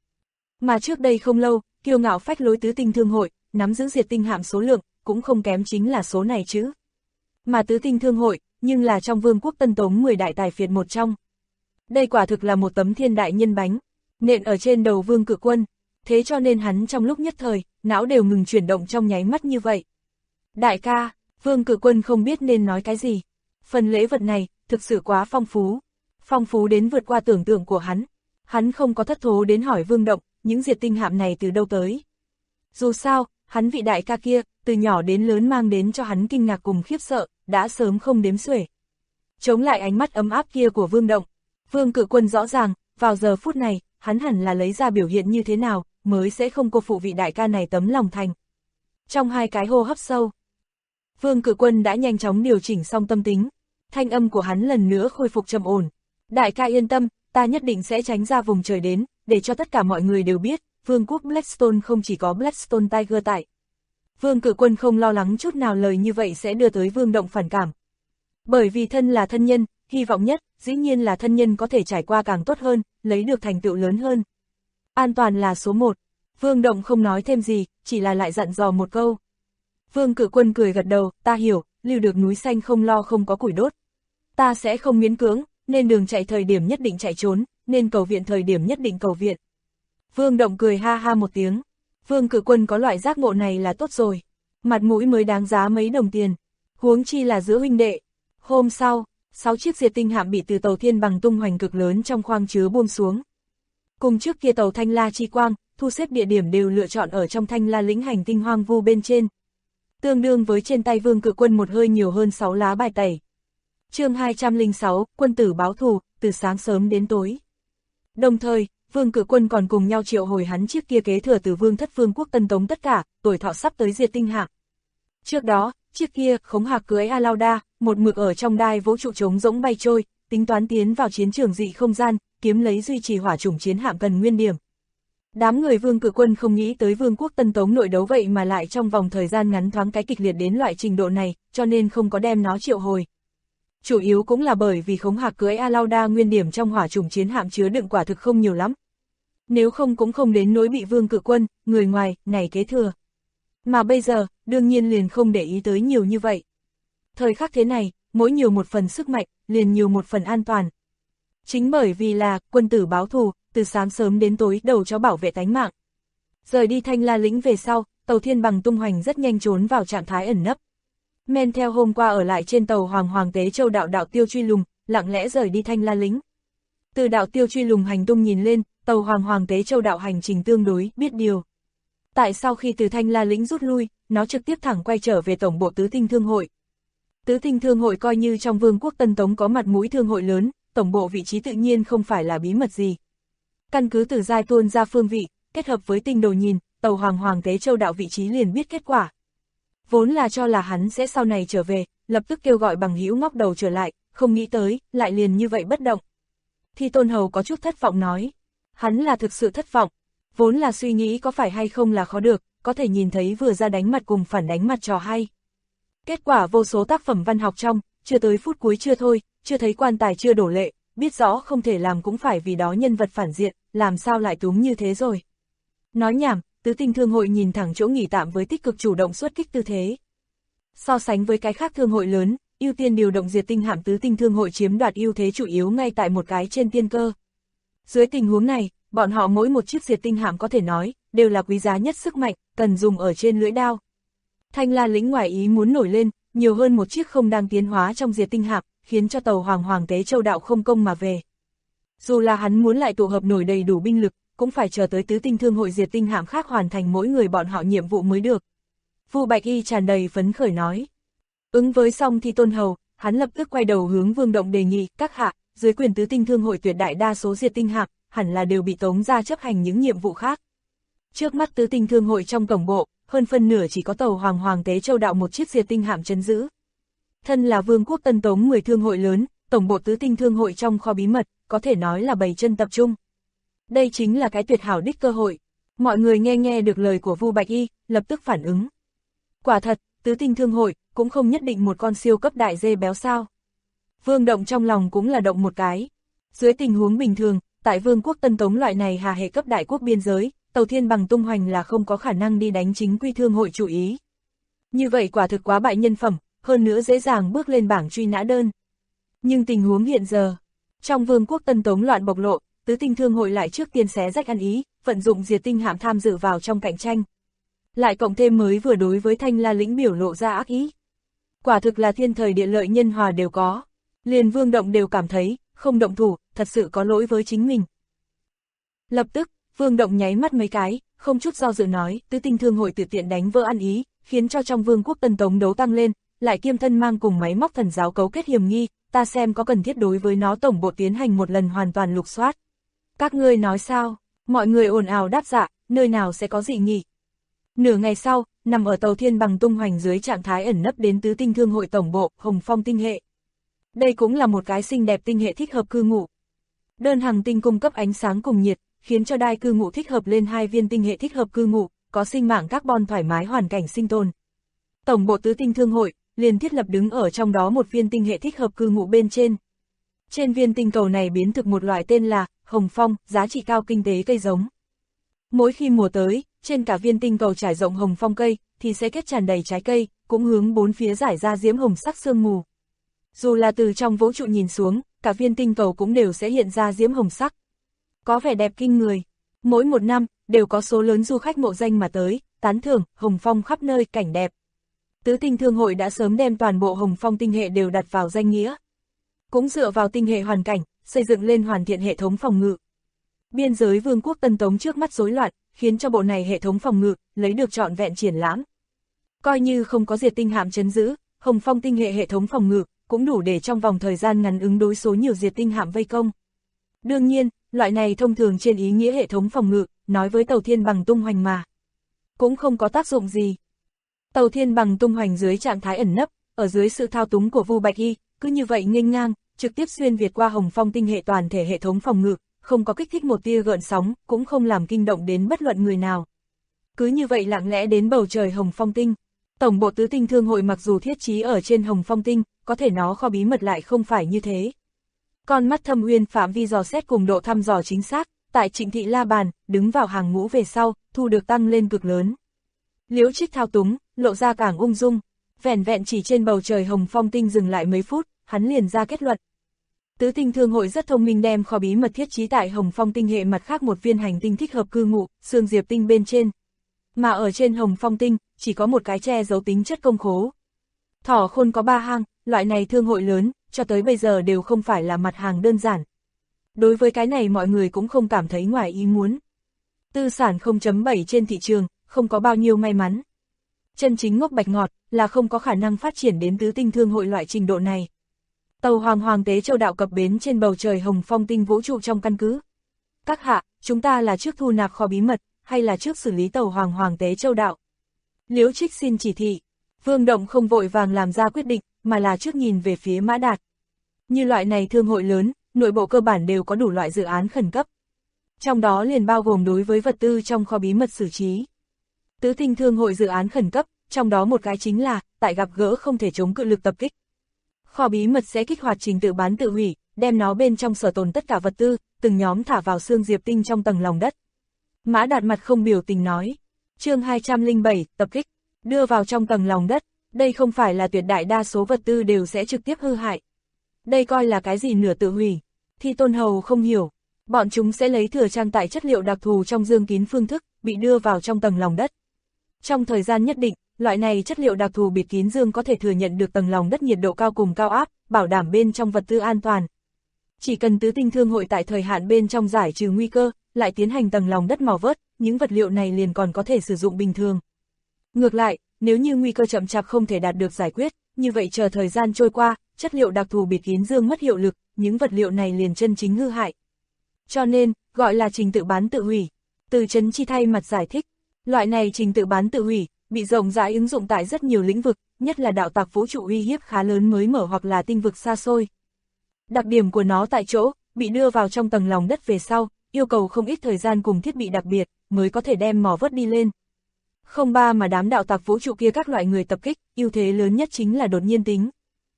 Mà trước đây không lâu, kiêu ngạo phách lối tứ tinh thương hội, nắm giữ diệt tinh hạm số lượng, cũng không kém chính là số này chứ. Mà tứ tinh thương hội, nhưng là trong vương quốc Tân Tống 10 đại tài phiệt một trong. Đây quả thực là một tấm thiên đại nhân bánh, nện ở trên đầu Vương Cự Quân, thế cho nên hắn trong lúc nhất thời, não đều ngừng chuyển động trong nháy mắt như vậy. Đại ca, Vương Cự Quân không biết nên nói cái gì. Phần lễ vật này, thực sự quá phong phú đến vượt qua tưởng tượng của hắn. Hắn không có thất thố đến hỏi Vương Động, những diệt tinh hạm này từ đâu tới. Dù sao, hắn vị đại ca kia, từ nhỏ đến lớn mang đến cho hắn kinh ngạc cùng khiếp sợ, đã sớm không đếm xuể. Chống lại ánh mắt ấm áp kia của Vương Động, Vương Cự Quân rõ ràng, vào giờ phút này, hắn hẳn là lấy ra biểu hiện như thế nào, mới sẽ không cô phụ vị đại ca này tấm lòng thành. Trong 2 cái hô hấp sâu, Vương Cự Quân đã nhanh chóng điều chỉnh xong tâm tính, thanh âm của hắn lần nữa khôi phục trầm ổn. Đại ca yên tâm, ta nhất định sẽ tránh ra vùng trời đến, để cho tất cả mọi người đều biết, vương quốc Blackstone không chỉ có Blackstone Tiger tại. Vương Cự Quân không lo lắng chút nào lời như vậy sẽ đưa tới Vương Động phản cảm. Bởi vì thân là thân nhân, hy vọng nhất, dĩ nhiên là thân nhân có thể trải qua càng tốt hơn, lấy được thành tựu lớn hơn. An toàn là số 1. Vương Động không nói thêm gì, chỉ là lại dặn dò một câu. Vương Cự Quân cười gật đầu, ta hiểu, lưu được núi xanh không lo không có củi đốt. Ta sẽ không miễn cưỡng, nên đường chạy thời điểm nhất định chạy trốn, nên cầu viện thời điểm nhất định cầu viện. Vương Động cười ha ha một tiếng. Vương Cự Quân có loại giác ngộ này là tốt rồi. Mặt mũi mới đáng giá mấy đồng tiền. Huống chi là giữa huynh đệ. Hôm sau, 6 chiếc diệt tinh hạm bị từ tàu Thiên Bằng tung hoành cực lớn trong khoang chứa buông xuống. Cùng trước kia tàu Thanh La Chi Quang, thu xếp địa điểm đều lựa chọn ở trong Thanh La lĩnh hành tinh hoang vu bên trên. Tương đương với trên tay Vương Cự Quân một hơi nhiều hơn 6 lá bài tẩy. Chương 206, quân tử báo thù, từ sáng sớm đến tối. Đồng thời, Vương Cự Quân còn cùng nhau triệu hồi hắn chiếc kia kế thừa từ Vương thất vương quốc Tân Tống tất cả, tuổi thọ sắp tới diệt tinh hạm. Trước đó, chiếc kia Khống Hạc cưỡi Alauda, một mực ở trong đai vũ trụ trống rỗng bay trôi, tính toán tiến vào chiến trường dị không gian, kiếm lấy duy trì hỏa chủng chiến hạm cần nguyên điểm. Đám người Vương Cự Quân không nghĩ tới vương quốc Tân Tống nội đấu vậy mà lại trong vòng thời gian ngắn thoáng cái kịch liệt đến loại trình độ này, cho nên không có đem nó triệu hồi. Chủ yếu cũng là bởi vì Khống Hạc cưỡi Alauda nguyên điểm trong hỏa chủng chiến hạm chứa đựng quả thực không nhiều lắm. Nếu không cũng không đến nỗi bị Vương Cự Quân, người ngoài, này kế thừa. Mà bây giờ, đương nhiên liền không để ý tới nhiều như vậy. Thời khắc thế này, mỗi nhiều một phần sức mạnh, liền nhiều một phần an toàn. Chính bởi vì là, quân tử báo thù, từ sáng sớm đến tối đầu chó bảo vệ tánh mạng. Rời đi Thanh La lĩnh về sau, tàu Thiên Bằng tung hoành rất nhanh trốn vào trạng thái ẩn nấp. Men theo hôm qua ở lại trên tàu Hoàng Tế Châu đạo Tiêu Truy Lùng, lặng lẽ rời đi Thanh La Lĩnh. Từ đạo Tiêu Truy Lùng hành tung nhìn lên, tàu Hoàng Tế Châu đạo hành trình tương đối biết điều. Tại sau khi từ Thanh La Lĩnh rút lui, nó trực tiếp thẳng quay trở về tổng bộ Tứ Tinh Thương hội. Tứ Tinh Thương hội coi như trong Vương quốc Tân Tống có mặt mũi thương hội lớn, tổng bộ vị trí tự nhiên không phải là bí mật gì. Căn cứ từ giai tuôn ra phương vị, kết hợp với tinh đồ nhìn, tàu Hoàng Tế Châu đạo vị trí liền biết kết quả. Vốn là cho là hắn sẽ sau này trở về, lập tức kêu gọi bằng hữu ngóc đầu trở lại, không nghĩ tới, lại liền như vậy bất động. Thi Tôn Hầu có chút thất vọng nói. Hắn là thực sự thất vọng, vốn là suy nghĩ có phải hay không là khó được, có thể nhìn thấy vừa ra đánh mặt cùng phản đánh mặt trò hay. Kết quả vô số tác phẩm văn học trong, chưa tới phút cuối chưa thôi, chưa thấy quan tài chưa đổ lệ, biết rõ không thể làm cũng phải vì đó nhân vật phản diện, làm sao lại túm như thế rồi. Nói nhảm, Tứ Tinh Thương hội nhìn thẳng chỗ nghỉ tạm với tích cực chủ động xuất kích tư thế. So sánh với cái khác thương hội lớn, ưu tiên điều động diệt tinh hạm Tứ Tinh Thương hội chiếm đoạt ưu thế chủ yếu ngay tại một cái trên tiên cơ. Dưới tình huống này, bọn họ mỗi một chiếc diệt tinh hạm có thể nói, đều là quý giá nhất sức mạnh, cần dùng ở trên lưỡi đao. Thanh La Lĩnh ngoài ý muốn nổi lên, nhiều hơn một chiếc không đang tiến hóa trong diệt tinh hạm, khiến cho tàu Hoàng Tế Châu đạo không công mà về. Dù là hắn muốn lại tụ hợp nổi đầy đủ binh lực, cũng phải chờ tới Tứ Tinh Thương hội diệt tinh hạm khác hoàn thành mỗi người bọn họ nhiệm vụ mới được. Vu Bạch Y tràn đầy phấn khởi nói. Ứng với xong Thi Tôn Hầu, hắn lập tức quay đầu hướng Vương Động đề nghị, các hạ, dưới quyền Tứ Tinh Thương hội tuyệt đại đa số diệt tinh hạm, hẳn là đều bị tống ra chấp hành những nhiệm vụ khác. Trước mắt Tứ Tinh Thương hội trong tổng bộ, hơn phân nửa chỉ có tàu Hoàng Tế Châu đạo một chiếc diệt tinh hạm trấn giữ. Thân là Vương quốc Tân Tống 10 thương hội lớn, tổng bộ Tứ Tinh Thương hội trong kho bí mật, có thể nói là bày chân tập trung. Đây chính là cái tuyệt hảo đích cơ hội. Mọi người nghe được lời của Vu Bạch Y, lập tức phản ứng. Quả thật, Tứ Tinh Thương hội cũng không nhất định một con siêu cấp đại dê béo sao. Vương Động trong lòng cũng là động một cái. Dưới tình huống bình thường, tại Vương quốc Tân Tống loại này hà hệ cấp đại quốc biên giới, tàu Thiên Bằng tung hoành là không có khả năng đi đánh chính quy thương hội chủ ý. Như vậy quả thực quá bại nhân phẩm, hơn nữa dễ dàng bước lên bảng truy nã đơn. Nhưng tình huống hiện giờ, trong Vương quốc Tân Tống loạn bộc lộ, Tứ Tinh Thương hội lại trước tiên xé rách ăn ý, vận dụng diệt tinh hạm tham dự vào trong cạnh tranh. Lại cộng thêm mới vừa đối với Thanh La Lĩnh biểu lộ ra ác ý. Quả thực là thiên thời địa lợi nhân hòa đều có. Liền Vương Động đều cảm thấy, không động thủ, thật sự có lỗi với chính mình. Lập tức, Vương Động nháy mắt mấy cái, không chút do dự nói, Tứ Tinh Thương hội tự tiện đánh vỡ ăn ý, khiến cho trong Vương quốc Tân Tống đấu tăng lên, lại kiêm thân mang cùng máy móc thần giáo cấu kết hiểm nghi, ta xem có cần thiết đối với nó tổng bộ tiến hành một lần hoàn toàn lục soát. Các ngươi nói sao? Mọi người ồn ào đáp dạ, nơi nào sẽ có dị nghị. Nửa ngày sau, nằm ở tàu Thiên Bằng tung hoành dưới trạng thái ẩn nấp đến Tứ Tinh Thương hội tổng bộ, Hồng Phong tinh hệ. Đây cũng là một cái xinh đẹp tinh hệ thích hợp cư ngụ. Đơn hàng tinh cung cấp ánh sáng cùng nhiệt, khiến cho đai cư ngụ thích hợp lên 2 viên tinh hệ thích hợp cư ngụ, có sinh mạng carbon thoải mái hoàn cảnh sinh tồn. Tổng bộ Tứ Tinh Thương hội liền thiết lập đứng ở trong đó một viên tinh hệ thích hợp cư ngụ bên trên. Trên viên tinh cầu này biến thực một loại tên là Hồng Phong, giá trị cao kinh tế cây giống. Mỗi khi mùa tới, trên cả viên tinh cầu trải rộng hồng phong cây, thì sẽ kết tràn đầy trái cây, cũng hướng bốn phía rải ra diễm hồng sắc sương mù. Dù là từ trong vũ trụ nhìn xuống, cả viên tinh cầu cũng đều sẽ hiện ra diễm hồng sắc. Có vẻ đẹp kinh người. Mỗi một năm, đều có số lớn du khách mộ danh mà tới, tán thưởng, Hồng Phong khắp nơi, cảnh đẹp. Tứ Tinh Thương hội đã sớm đem toàn bộ Hồng Phong tinh hệ đều đặt vào danh nghĩa. Cũng dựa vào tinh hệ hoàn cảnh, xây dựng lên hoàn thiện hệ thống phòng ngự. Biên giới Vương quốc Tân Tống trước mắt rối loạn, khiến cho bộ này hệ thống phòng ngự, lấy được trọn vẹn triển lãm. Coi như không có diệt tinh hạm trấn giữ, Hồng Phong tinh hệ thống phòng ngự, cũng đủ để trong vòng thời gian ngắn ứng đối số nhiều diệt tinh hạm vây công. Đương nhiên, loại này thông thường trên ý nghĩa hệ thống phòng ngự, nói với tàu Thiên Bằng tung hoành mà cũng không có tác dụng gì. Tàu Thiên Bằng tung hoành dưới trạng thái ẩn nấp, ở dưới sự thao túng của Vu Bạch Y, cứ như vậy nghênh ngang, trực tiếp xuyên việt qua Hồng Phong tinh hệ toàn thể hệ thống phòng ngự, không có kích thích một tia gợn sóng, cũng không làm kinh động đến bất luận người nào. Cứ như vậy lặng lẽ đến bầu trời Hồng Phong tinh. Tổng bộ Tứ Tinh Thương hội mặc dù thiết trí ở trên Hồng Phong tinh, có thể nó kho bí mật lại không phải như thế. Con mắt thâm uyên phạm vi dò xét cùng độ thăm dò chính xác, tại Trịnh Thị La Bàn, đứng vào hàng ngũ về sau, thu được tăng lên cực lớn. Liễu Trích thao túng, lộ ra càng ung dung, vẻn vẹn chỉ trên bầu trời Hồng Phong tinh dừng lại mấy phút, hắn liền ra kết luận. Tứ Tinh Thương hội rất thông minh đem kho bí mật thiết trí tại Hồng Phong tinh hệ mặt khác một viên hành tinh thích hợp cư ngụ, Sương Diệp tinh bên trên. Mà ở trên Hồng Phong tinh, chỉ có một cái che giấu tính chất công khố. Thỏ Khôn có 3 hang, loại này thương hội lớn, cho tới bây giờ đều không phải là mặt hàng đơn giản. Đối với cái này mọi người cũng không cảm thấy ngoài ý muốn. Tư sản 0.7 trên thị trường, không có bao nhiêu may mắn. Chân chính ngốc bạch ngọt, là không có khả năng phát triển đến tứ tinh thương hội loại trình độ này. Tàu Hoàng Tế Châu Đạo cập bến trên bầu trời hồng phong tinh vũ trụ trong căn cứ. Các hạ, chúng ta là trước thu nạp kho bí mật, hay là trước xử lý tàu Hoàng Tế Châu Đạo? Liễu Trích xin chỉ thị. Vương Động không vội vàng làm ra quyết định, mà là trước nhìn về phía Mã Đạt. Như loại này thương hội lớn, nội bộ cơ bản đều có đủ loại dự án khẩn cấp. Trong đó liền bao gồm đối với vật tư trong kho bí mật xử trí. Tứ tinh thương hội dự án khẩn cấp, trong đó một cái chính là, tại gặp gỡ không thể chống cự lực tập kích. Kho bí mật sẽ kích hoạt trình tự bán tự hủy, đem nó bên trong sở tồn tất cả vật tư, từng nhóm thả vào xương diệp tinh trong tầng lòng đất. Mã Đạt mặt không biểu tình nói. Chương 207, tập kích, đưa vào trong tầng lòng đất, đây không phải là tuyệt đại đa số vật tư đều sẽ trực tiếp hư hại. Đây coi là cái gì nửa tự hủy? Thi Tôn Hầu không hiểu. Bọn chúng sẽ lấy thừa trang tại chất liệu đặc thù trong dương kín phương thức, bị đưa vào trong tầng lòng đất. Trong thời gian nhất định, loại này chất liệu đặc thù bịt kín dương có thể thừa nhận được tầng lòng đất nhiệt độ cao cùng cao áp, bảo đảm bên trong vật tư an toàn. Chỉ cần tứ tinh thương hội tại thời hạn bên trong giải trừ nguy cơ, lại tiến hành tầng lòng đất mò vớt, những vật liệu này liền còn có thể sử dụng bình thường. Ngược lại, nếu như nguy cơ chậm chạp không thể đạt được giải quyết, như vậy chờ thời gian trôi qua, chất liệu đặc thù bịt kín dương mất hiệu lực, những vật liệu này liền chân chính hư hại. Cho nên, gọi là trình tự bán tự hủy. Từ Trấn Chi thay mặt giải thích, loại này trình tự bán tự hủy, bị rộng rãi ứng dụng tại rất nhiều lĩnh vực, nhất là đạo tặc vũ trụ uy hiếp khá lớn mới mở hoặc là tinh vực xa xôi. Đặc điểm của nó tại chỗ, bị đưa vào trong tầng lòng đất về sau, yêu cầu không ít thời gian cùng thiết bị đặc biệt, mới có thể đem mò vớt đi lên. Không ba mà đám đạo tặc vũ trụ kia các loại người tập kích, ưu thế lớn nhất chính là đột nhiên tính.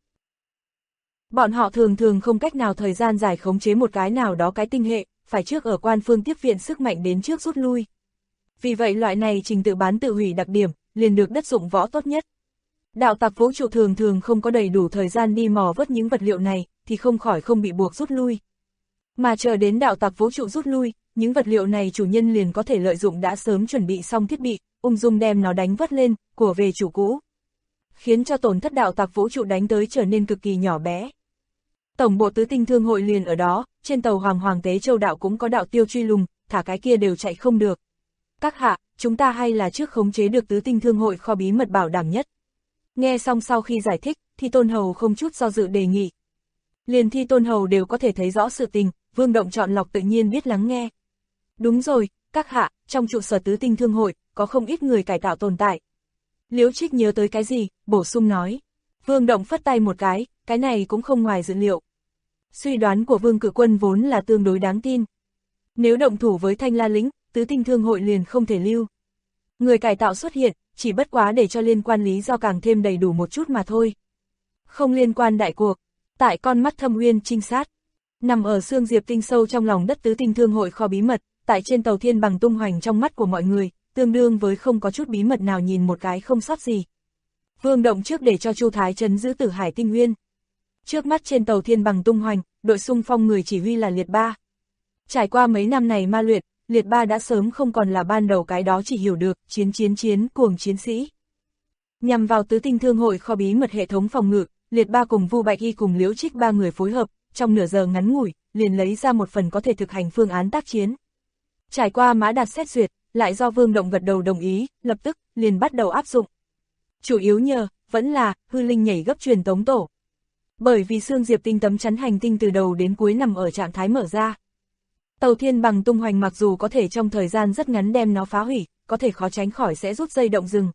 Bọn họ thường thường không cách nào thời gian dài khống chế một cái nào đó cái tinh hệ, phải trước ở quan phương tiếp viện sức mạnh đến trước rút lui. Vì vậy loại này trình tự bán tự hủy đặc điểm, liền được đất dụng võ tốt nhất. Đạo tặc vũ trụ thường thường không có đầy đủ thời gian đi mò vớt những vật liệu này, thì không khỏi không bị buộc rút lui. Mà chờ đến đạo tặc vũ trụ rút lui, những vật liệu này chủ nhân liền có thể lợi dụng đã sớm chuẩn bị xong thiết bị, ung dung đem nó đánh vớt lên, của về chủ cũ. Khiến cho tổn thất đạo tặc vũ trụ đánh tới trở nên cực kỳ nhỏ bé. Tổng bộ tứ tinh thương hội liền ở đó, trên tàu Hoàng Tế Châu Đạo cũng có đạo tiêu truy lùng, thả cái kia đều chạy không được. Các hạ, chúng ta hay là trước khống chế được tứ tinh thương hội kho bí mật bảo đảm nhất. Nghe xong sau khi giải thích, Thi Tôn Hầu không chút do dự đề nghị. Liền Thi Tôn Hầu đều có thể thấy rõ sự tình, Vương Động chọn lọc tự nhiên biết lắng nghe. Đúng rồi, các hạ, trong trụ sở tứ tinh thương hội, có không ít người cải tạo tồn tại. Liễu Trích nhớ tới cái gì, bổ sung nói. Vương Động phất tay một cái này cũng không ngoài dự liệu. Suy đoán của Vương Cự Quân vốn là tương đối đáng tin. Nếu động thủ với Thanh La Lĩnh, tứ tinh thương hội liền không thể lưu. Người cải tạo xuất hiện, chỉ bất quá để cho liên quan lý do càng thêm đầy đủ một chút mà thôi. Không liên quan đại cuộc, tại con mắt thâm uyên trinh sát. Nằm ở xương diệp tinh sâu trong lòng đất tứ tinh thương hội kho bí mật, tại trên tàu thiên bằng tung hoành trong mắt của mọi người, tương đương với không có chút bí mật nào nhìn một cái không sót gì. Vương Động trước để cho Chu Thái Trấn giữ Tử Hải Tinh Nguyên. Trước mắt trên tàu thiên bằng tung hoành, đội xung phong người chỉ huy là Liệt Ba. Trải qua mấy năm này ma luyện, Liệt Ba đã sớm không còn là ban đầu cái đó chỉ hiểu được chiến cuồng chiến sĩ. Nhằm vào tứ tinh thương hội kho bí mật hệ thống phòng ngự, Liệt Ba cùng Vu Bạch Y cùng Liễu Trích ba người phối hợp, trong nửa giờ ngắn ngủi, liền lấy ra một phần có thể thực hành phương án tác chiến. Trải qua Mã Đạt xét duyệt, lại do Vương Động gật đầu đồng ý, lập tức, liền bắt đầu áp dụng. Chủ yếu nhờ, vẫn là, hư linh nhảy gấp truyền tống tổ. Bởi vì xương diệp tinh tấm chắn hành tinh từ đầu đến cuối nằm ở trạng thái mở ra. Tàu thiên bằng tung hoành mặc dù có thể trong thời gian rất ngắn đem nó phá hủy, có thể khó tránh khỏi sẽ rút dây động rừng.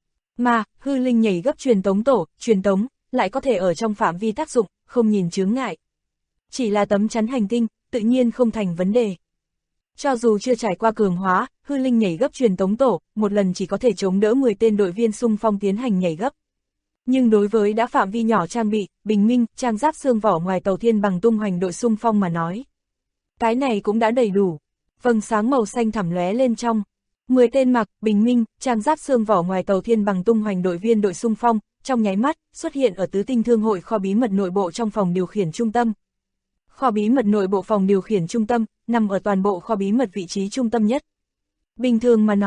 Mà, hư linh nhảy gấp truyền tống tổ, truyền tống, lại có thể ở trong phạm vi tác dụng, không nhìn chướng ngại. Chỉ là tấm chắn hành tinh, tự nhiên không thành vấn đề. Cho dù chưa trải qua cường hóa, hư linh nhảy gấp truyền tống tổ, một lần chỉ có thể chống đỡ 10 tên đội viên xung phong tiến hành nhảy gấp. Nhưng đối với đã phạm vi nhỏ trang bị, bình minh, trang giáp xương vỏ ngoài tàu thiên bằng tung hoành đội xung phong mà nói. Cái này cũng đã đầy đủ. Vầng sáng màu xanh thẳm lóe lên trong. 10 tên mặc, bình minh, trang giáp xương vỏ ngoài tàu thiên bằng tung hoành đội viên đội xung phong, trong nháy mắt, xuất hiện ở tứ tinh thương hội kho bí mật nội bộ trong phòng điều khiển trung tâm. Kho bí mật nội bộ phòng điều khiển trung tâm, nằm ở toàn bộ kho bí mật vị trí trung tâm nhất. Bình thường mà nói,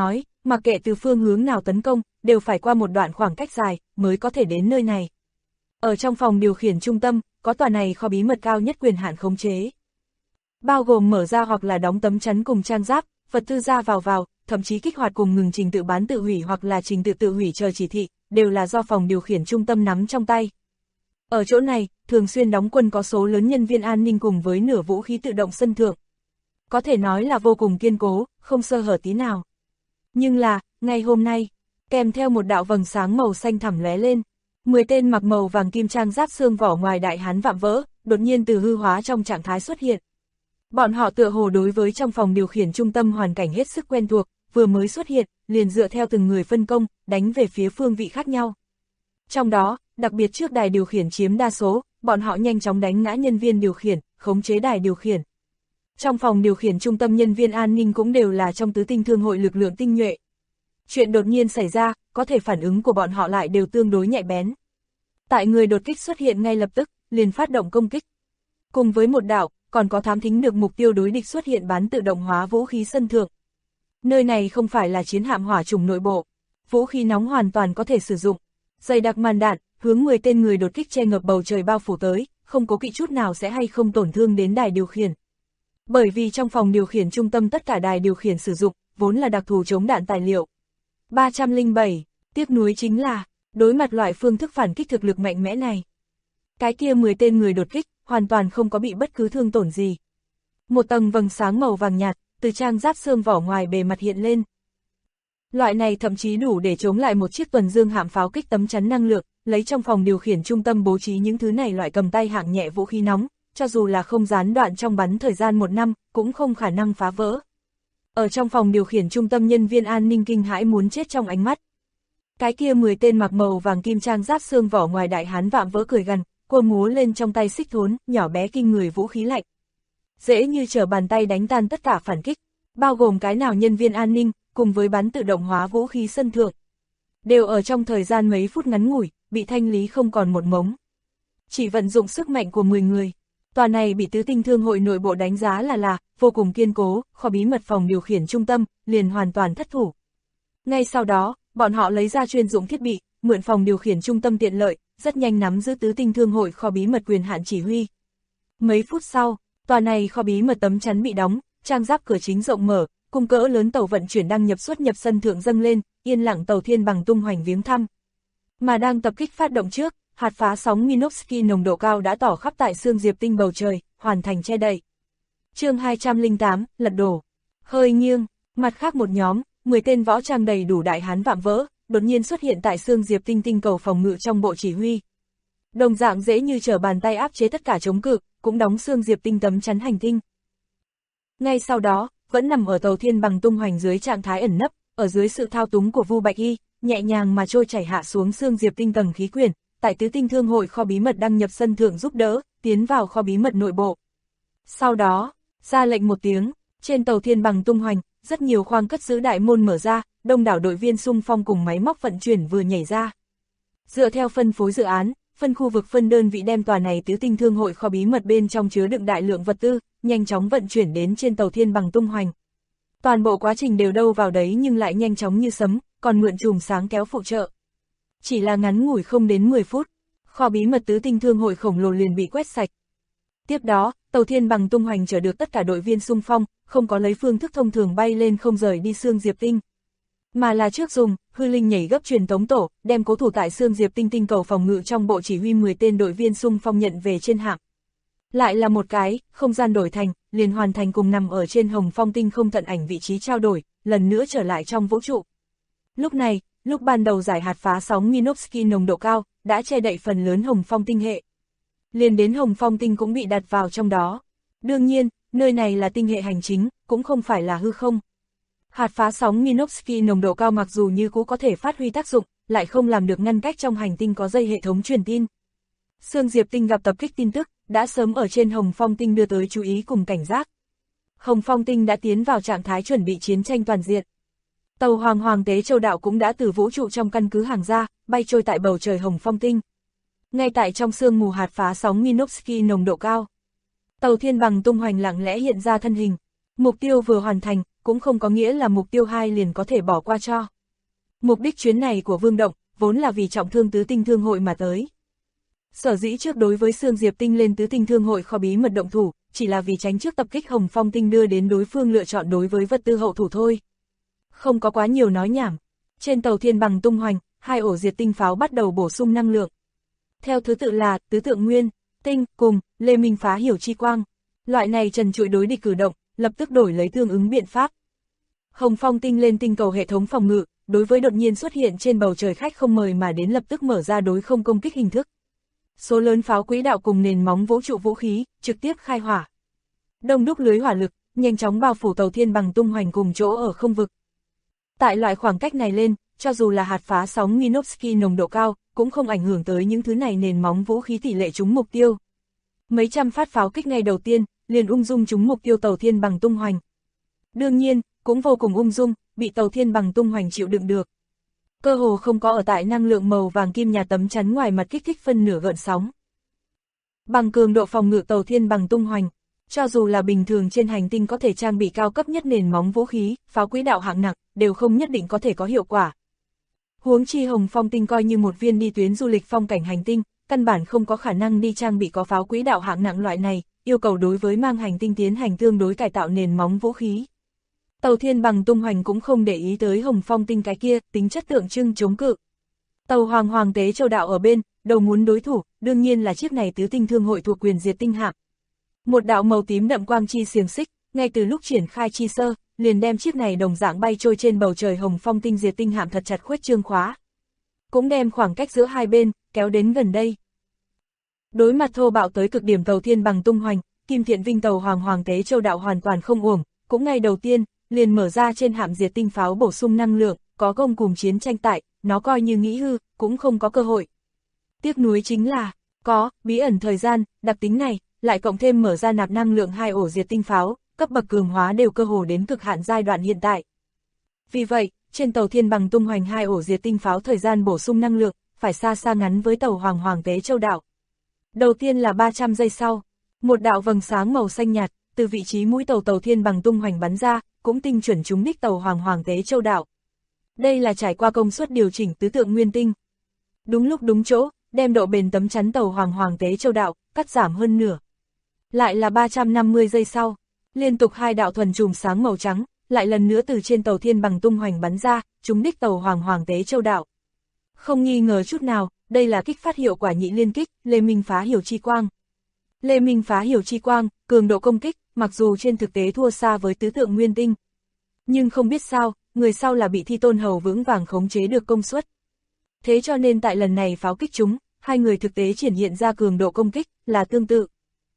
Mặc kệ từ phương hướng nào tấn công, đều phải qua một đoạn khoảng cách dài, mới có thể đến nơi này. Ở trong phòng điều khiển trung tâm, có tòa này kho bí mật cao nhất quyền hạn khống chế. Bao gồm mở ra hoặc là đóng tấm chắn cùng trang giáp, vật tư ra vào, thậm chí kích hoạt cùng ngừng trình tự bán tự hủy hoặc là trình tự tự hủy chờ chỉ thị, đều là do phòng điều khiển trung tâm nắm trong tay. Ở chỗ này, thường xuyên đóng quân có số lớn nhân viên an ninh cùng với nửa vũ khí tự động sân thượng. Có thể nói là vô cùng kiên cố, không sơ hở tí nào. Nhưng là, ngày hôm nay, kèm theo một đạo vầng sáng màu xanh thẳm lóe lên, 10 tên mặc màu vàng kim trang giáp xương vỏ ngoài đại hán vạm vỡ, đột nhiên từ hư hóa trong trạng thái xuất hiện. Bọn họ tựa hồ đối với trong phòng điều khiển trung tâm hoàn cảnh hết sức quen thuộc, vừa mới xuất hiện, liền dựa theo từng người phân công, đánh về phía phương vị khác nhau. Trong đó, đặc biệt trước đài điều khiển chiếm đa số, bọn họ nhanh chóng đánh ngã nhân viên điều khiển, khống chế đài điều khiển. Trong phòng điều khiển trung tâm nhân viên an ninh cũng đều là trong tứ tinh thương hội lực lượng tinh nhuệ. Chuyện đột nhiên xảy ra, có thể phản ứng của bọn họ lại đều tương đối nhạy bén. Tại người đột kích xuất hiện ngay lập tức, liền phát động công kích. Cùng với một đạo, còn có thám thính được mục tiêu đối địch xuất hiện bán tự động hóa vũ khí sân thượng. Nơi này không phải là chiến hạm hỏa chủng nội bộ, vũ khí nóng hoàn toàn có thể sử dụng. Dày đặc màn đạn, hướng 10 tên người đột kích che ngập bầu trời bao phủ tới, không có kỵ chút nào sẽ hay không tổn thương đến đài điều khiển. Bởi vì trong phòng điều khiển trung tâm tất cả đài điều khiển sử dụng, vốn là đặc thù chống đạn tài liệu. 307, tiếc nuối chính là, đối mặt loại phương thức phản kích thực lực mạnh mẽ này. Cái kia 10 tên người đột kích, hoàn toàn không có bị bất cứ thương tổn gì. Một tầng vầng sáng màu vàng nhạt, từ trang giáp xương vỏ ngoài bề mặt hiện lên. Loại này thậm chí đủ để chống lại một chiếc tuần dương hạm pháo kích tấm chắn năng lượng, lấy trong phòng điều khiển trung tâm bố trí những thứ này loại cầm tay hạng nhẹ vũ khí nóng, cho dù là không gián đoạn trong bắn thời gian 1 năm, cũng không khả năng phá vỡ. Ở trong phòng điều khiển trung tâm nhân viên an ninh kinh hãi muốn chết trong ánh mắt. Cái kia 10 tên mặc màu vàng kim trang giáp xương vỏ ngoài đại hán vạm vỡ cười gằn, cua múa lên trong tay xích thốn, nhỏ bé kinh người vũ khí lạnh. Dễ như trở bàn tay đánh tan tất cả phản kích, bao gồm cái nào nhân viên an ninh, cùng với bắn tự động hóa vũ khí sân thượng. Đều ở trong thời gian mấy phút ngắn ngủi, bị thanh lý không còn một mống. Chỉ vận dụng sức mạnh của 10 người. Tòa này bị tứ tinh thương hội nội bộ đánh giá là vô cùng kiên cố, kho bí mật phòng điều khiển trung tâm, liền hoàn toàn thất thủ. Ngay sau đó, bọn họ lấy ra chuyên dụng thiết bị, mượn phòng điều khiển trung tâm tiện lợi, rất nhanh nắm giữ tứ tinh thương hội kho bí mật quyền hạn chỉ huy. Mấy phút sau, tòa này kho bí mật tấm chắn bị đóng, trang giáp cửa chính rộng mở, cung cỡ lớn tàu vận chuyển đang nhập xuất nhập sân thượng dâng lên, yên lặng tàu thiên bằng tung hoành viếng thăm. Mà đang tập kích phát động trước, hạt phá sóng Minovsky nồng độ cao đã tỏ khắp tại xương diệp tinh bầu trời, hoàn thành che đậy. Chương 208, lật đổ. Hơi nghiêng, mặt khác một nhóm, 10 tên võ trang đầy đủ đại hán vạm vỡ, đột nhiên xuất hiện tại xương diệp tinh tinh cầu phòng ngự trong bộ chỉ huy. Đồng dạng dễ như trở bàn tay áp chế tất cả chống cự, cũng đóng xương diệp tinh tấm chắn hành tinh. Ngay sau đó, vẫn nằm ở tàu thiên bằng tung hoành dưới trạng thái ẩn nấp, ở dưới sự thao túng của Vu Bạch Y, nhẹ nhàng mà trôi chảy hạ xuống xương diệp tinh tầng khí quyển, tại tứ tinh thương hội kho bí mật đăng nhập sân thượng giúp đỡ, tiến vào kho bí mật nội bộ. Sau đó, ra lệnh một tiếng, trên tàu thiên bằng tung hoành, rất nhiều khoang cất giữ đại môn mở ra, đông đảo đội viên xung phong cùng máy móc vận chuyển vừa nhảy ra. Dựa theo phân phối dự án, phân khu vực phân đơn vị đem tòa này tứ tinh thương hội kho bí mật bên trong chứa đựng đại lượng vật tư, nhanh chóng vận chuyển đến trên tàu thiên bằng tung hoành. Toàn bộ quá trình đều đâu vào đấy nhưng lại nhanh chóng như sấm, còn mượn chùm sáng kéo phụ trợ. Chỉ là ngắn ngủi không đến 10 phút, kho bí mật tứ tinh thương hội khổng lồ liền bị quét sạch. Tiếp đó, tàu thiên bằng tung hoành chở được tất cả đội viên xung phong, không có lấy phương thức thông thường bay lên không rời đi xương diệp tinh, mà là trước dùng hư linh nhảy gấp truyền tống tổ, đem cố thủ tại xương diệp tinh tinh cầu phòng ngự trong bộ chỉ huy 10 tên đội viên xung phong nhận về trên hạm. Lại là một cái, không gian đổi thành, liền hoàn thành cùng nằm ở trên Hồng Phong tinh không tận ảnh vị trí trao đổi, lần nữa trở lại trong vũ trụ. Lúc này, lúc ban đầu giải hạt phá sóng Minovsky nồng độ cao, đã che đậy phần lớn Hồng Phong tinh hệ. Liền đến Hồng Phong tinh cũng bị đặt vào trong đó. Đương nhiên, nơi này là tinh hệ hành chính, cũng không phải là hư không. Hạt phá sóng Minovsky nồng độ cao mặc dù như cũ có thể phát huy tác dụng, lại không làm được ngăn cách trong hành tinh có dây hệ thống truyền tin. Xương Diệp tinh gặp tập kích tin tức, đã sớm ở trên Hồng Phong tinh đưa tới chú ý cùng cảnh giác. Hồng Phong tinh đã tiến vào trạng thái chuẩn bị chiến tranh toàn diện. Tàu Hoàng tế Châu Đạo cũng đã từ vũ trụ trong căn cứ hàng ra, bay trôi tại bầu trời Hồng Phong tinh. Ngay tại trong sương mù hạt phá sóng Minovsky nồng độ cao, tàu thiên bằng tung hoành lặng lẽ hiện ra thân hình. Mục tiêu vừa hoàn thành, cũng không có nghĩa là mục tiêu 2 liền có thể bỏ qua cho. Mục đích chuyến này của Vương Động, vốn là vì trọng thương tứ tinh thương hội mà tới. Sở dĩ trước đối với Sương Diệp Tinh lên tứ tinh thương hội kho bí mật động thủ, chỉ là vì tránh trước tập kích Hồng Phong Tinh đưa đến đối phương lựa chọn đối với vật tư hậu thủ thôi. Không có quá nhiều nói nhảm. Trên tàu Thiên Bằng tung hoành, 2 ổ diệt tinh pháo bắt đầu bổ sung năng lượng. Theo thứ tự là Tứ Tượng Nguyên, Tinh cùng Lê Minh Phá Hiểu Chi Quang. Loại này trần trụi đối địch cử động, lập tức đổi lấy tương ứng biện pháp. Hồng Phong Tinh lên tinh cầu hệ thống phòng ngự, đối với đột nhiên xuất hiện trên bầu trời khách không mời mà đến lập tức mở ra đối không công kích hình thức. Số lớn pháo quỹ đạo cùng nền móng vũ trụ vũ khí, trực tiếp khai hỏa. Đông đúc lưới hỏa lực, nhanh chóng bao phủ tàu Thiên Bằng tung hoành cùng chỗ ở không vực. Tại loại khoảng cách này lên, cho dù là hạt phá sóng Minovsky nồng độ cao, cũng không ảnh hưởng tới những thứ này nền móng vũ khí tỷ lệ trúng mục tiêu. Mấy trăm phát pháo kích ngay đầu tiên, liền ung dung trúng mục tiêu tàu Thiên Bằng tung hoành. Đương nhiên, cũng vô cùng ung dung, bị tàu Thiên Bằng tung hoành chịu đựng được. Cơ hồ không có ở tại năng lượng màu vàng kim nhà tấm chắn ngoài mặt kích thích phân nửa gợn sóng. Bằng cường độ phòng ngự tàu Thiên Bằng tung hoành, cho dù là bình thường trên hành tinh có thể trang bị cao cấp nhất nền móng vũ khí, pháo quỹ đạo hạng nặng, đều không nhất định có thể có hiệu quả. Huống chi Hồng Phong Tinh coi như một viên đi tuyến du lịch phong cảnh hành tinh, căn bản không có khả năng đi trang bị có pháo quỹ đạo hạng nặng loại này, yêu cầu đối với mang hành tinh tiến hành tương đối cải tạo nền móng vũ khí. Tàu Thiên Bằng tung hoành cũng không để ý tới Hồng Phong Tinh cái kia, tính chất tượng trưng chống cự. Tàu Hoàng Tế Châu Đạo ở bên, đầu muốn đối thủ, đương nhiên là chiếc này tứ tinh thương hội thuộc quyền diệt tinh hạm. Một đạo màu tím đậm quang chi xiềng xích, ngay từ lúc triển khai chi sơ, liền đem chiếc này đồng dạng bay trôi trên bầu trời Hồng Phong Tinh diệt tinh hạm thật chặt khuếch trương khóa. Cũng đem khoảng cách giữa hai bên, kéo đến gần đây. Đối mặt thô bạo tới cực điểm tàu Thiên Bằng tung hoành, Kim Thiện Vinh tàu Hoàng Tế Châu Đạo hoàn toàn không uổng, cũng ngay đầu tiên, liền mở ra trên hạm diệt tinh pháo bổ sung năng lượng, có công cùng chiến tranh tại, nó coi như nghĩ hư, cũng không có cơ hội. Tiếc nuối chính là, có, bí ẩn thời gian, đặc tính này, lại cộng thêm mở ra nạp năng lượng 2 ổ diệt tinh pháo, cấp bậc cường hóa đều cơ hồ đến cực hạn giai đoạn hiện tại. Vì vậy, trên tàu Thiên Bằng tung hoành 2 ổ diệt tinh pháo thời gian bổ sung năng lượng, phải xa xa ngắn với tàu Hoàng Tế Châu Đạo. Đầu tiên là 300 giây sau, một đạo vầng sáng màu xanh nhạt, từ vị trí mũi tàu Thiên Bằng tung hoành bắn ra, cũng tinh chuẩn trúng đích tàu Hoàng Tế Châu Đạo. Đây là trải qua công suất điều chỉnh tứ tượng nguyên tinh. Đúng lúc đúng chỗ, đem độ bền tấm chắn tàu Hoàng Tế Châu Đạo, cắt giảm hơn nửa. Lại là 350 giây sau, liên tục 2 đạo thuần chùm sáng màu trắng, lại lần nữa từ trên tàu Thiên Bằng tung hoành bắn ra, trúng đích tàu Hoàng Tế Châu Đạo. Không nghi ngờ chút nào, đây là kích phát hiệu quả nhị liên kích, Lê Minh Phá Hiểu Chi Quang. Lê Minh Phá Hiểu Chi Quang, cường độ công kích, mặc dù trên thực tế thua xa với tứ tượng nguyên tinh. Nhưng không biết sao, người sau là bị Thi Tôn Hầu vững vàng khống chế được công suất. Thế cho nên tại lần này pháo kích chúng, hai người thực tế triển hiện ra cường độ công kích, là tương tự.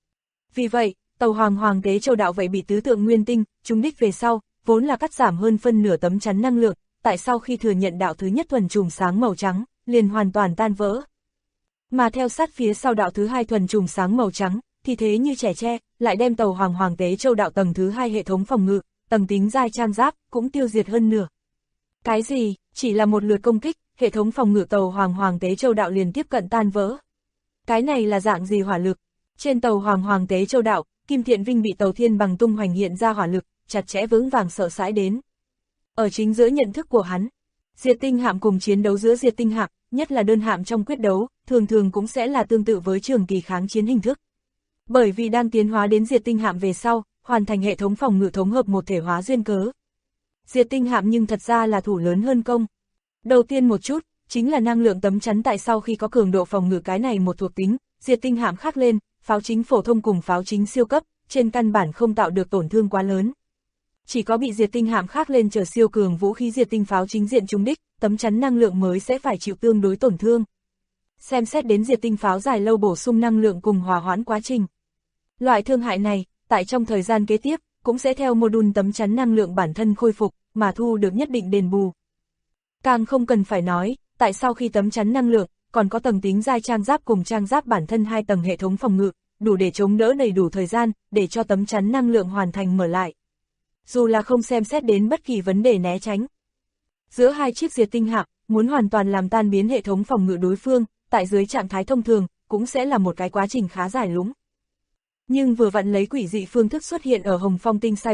Vì vậy, tàu Hoàng Tế Châu Đạo vậy bị tứ tượng nguyên tinh, trúng đích về sau, vốn là cắt giảm hơn phân nửa tấm chắn năng lượng, tại sau khi thừa nhận đạo thứ nhất thuần chùm sáng màu trắng, liền hoàn toàn tan vỡ. Mà theo sát phía sau đạo thứ hai thuần chùm sáng màu trắng, thì thế như trẻ tre, lại đem tàu Hoàng Tế Châu Đạo tầng thứ hai hệ thống phòng ngự, tầng tính dai trang giáp, cũng tiêu diệt hơn nửa. Cái gì, chỉ là một lượt công kích, hệ thống phòng ngự tàu Hoàng Tế Châu Đạo liền tiếp cận tan vỡ. Cái này là dạng gì hỏa lực? Trên tàu Hoàng Tế Châu Đạo, Kim Thiện Vinh bị tàu Thiên Bằng tung hoành hiện ra hỏa lực, chặt chẽ vững vàng sợ hãi đến. Ở chính giữa nhận thức của hắn, diệt tinh hạm cùng chiến đấu giữa diệt tinh hạm, nhất là đơn hạm trong quyết đấu, thường thường cũng sẽ là tương tự với trường kỳ kháng chiến hình thức. Bởi vì đang tiến hóa đến diệt tinh hạm về sau, hoàn thành hệ thống phòng ngự thống hợp một thể hóa duyên cớ. Diệt tinh hạm nhưng thật ra là thủ lớn hơn công. Đầu tiên một chút, chính là năng lượng tấm chắn tại sau khi có cường độ phòng ngự cái này một thuộc tính, diệt tinh hạm khác lên, pháo chính phổ thông cùng pháo chính siêu cấp, trên căn bản không tạo được tổn thương quá lớn. Chỉ có bị diệt tinh hạm khác lên trở siêu cường vũ khí diệt tinh pháo chính diện trúng đích, tấm chắn năng lượng mới sẽ phải chịu tương đối tổn thương. Xem xét đến diệt tinh pháo dài lâu bổ sung năng lượng cùng hòa hoãn quá trình. Loại thương hại này, tại trong thời gian kế tiếp, cũng sẽ theo module tấm chắn năng lượng bản thân khôi phục, mà thu được nhất định đền bù. Càng không cần phải nói, tại sau khi tấm chắn năng lượng, còn có tầng tính dai trang giáp cùng trang giáp bản thân 2 tầng hệ thống phòng ngự, đủ để chống đỡ đầy đủ thời gian, để cho tấm chắn năng lượng hoàn thành mở lại. Dù là không xem xét đến bất kỳ vấn đề né tránh. Giữa hai chiếc diệt tinh hạm, muốn hoàn toàn làm tan biến hệ thống phòng ngự đối phương, tại dưới trạng thái thông thường, cũng sẽ là một cái quá trình khá dài lúng. Nhưng vừa vặn lấy quỷ dị phương thức xuất hiện ở Hồng Phong Tinh sai bộ,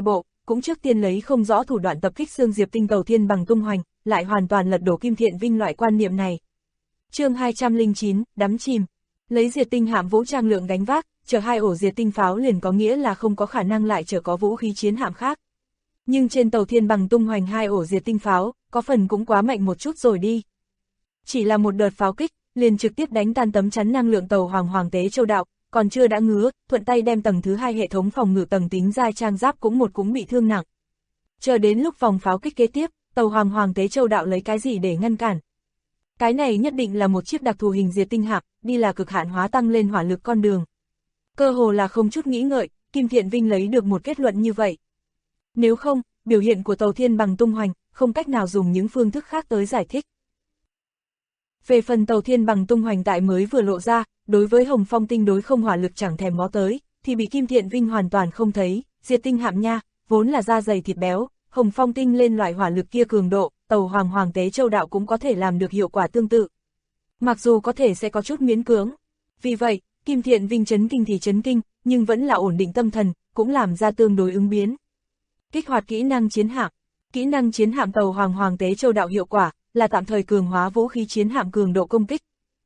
cũng trước tiên lấy không rõ thủ đoạn tập kích xương diệp tinh tàu thiên bằng tung hoành, lại hoàn toàn lật đổ Kim Thiện Vinh loại quan niệm này. Chương 209, đắm chìm. Lấy diệt tinh hạm vũ trang lượng gánh vác, chở 2 ổ diệt tinh pháo liền có nghĩa là không có khả năng lại chở có vũ khí chiến hạm khác. Nhưng trên tàu thiên bằng tung hoành 2 ổ diệt tinh pháo, có phần cũng quá mạnh một chút rồi đi. Chỉ là một đợt pháo kích, liền trực tiếp đánh tan tấm chắn năng lượng tàu Hoàng Tế Châu Đạo, còn chưa đã ngứa, thuận tay đem tầng thứ 2 hệ thống phòng ngự tầng tính giai trang giáp cũng bị thương nặng. Chờ đến lúc vòng pháo kích kế tiếp, tàu Hoàng Tế Châu Đạo lấy cái gì để ngăn cản? Cái này nhất định là một chiếc đặc thù hình diệt tinh hạm, đi là cực hạn hóa tăng lên hỏa lực con đường. Cơ hồ là không chút nghĩ ngợi, Kim Thiện Vinh lấy được một kết luận như vậy. Nếu không, biểu hiện của tàu thiên bằng tung hoành, không cách nào dùng những phương thức khác tới giải thích. Về phần tàu thiên bằng tung hoành tại mới vừa lộ ra, đối với Hồng Phong tinh đối không hỏa lực chẳng thèm ngó tới, thì bị Kim Thiện Vinh hoàn toàn không thấy, diệt tinh hạm nha, vốn là da dày thịt béo, Hồng Phong tinh lên loại hỏa lực kia cường độ, tàu Hoàng Tế Châu Đạo cũng có thể làm được hiệu quả tương tự. Mặc dù có thể sẽ có chút miễn cưỡng. Vì vậy, Kim Thiện Vinh chấn kinh thì chấn kinh, nhưng vẫn là ổn định tâm thần, cũng làm ra tương đối ứng biến. Kích hoạt kỹ năng chiến hạm. Kỹ năng chiến hạm tàu Hoàng Tế Châu Đạo hiệu quả là tạm thời cường hóa vũ khí chiến hạm cường độ công kích.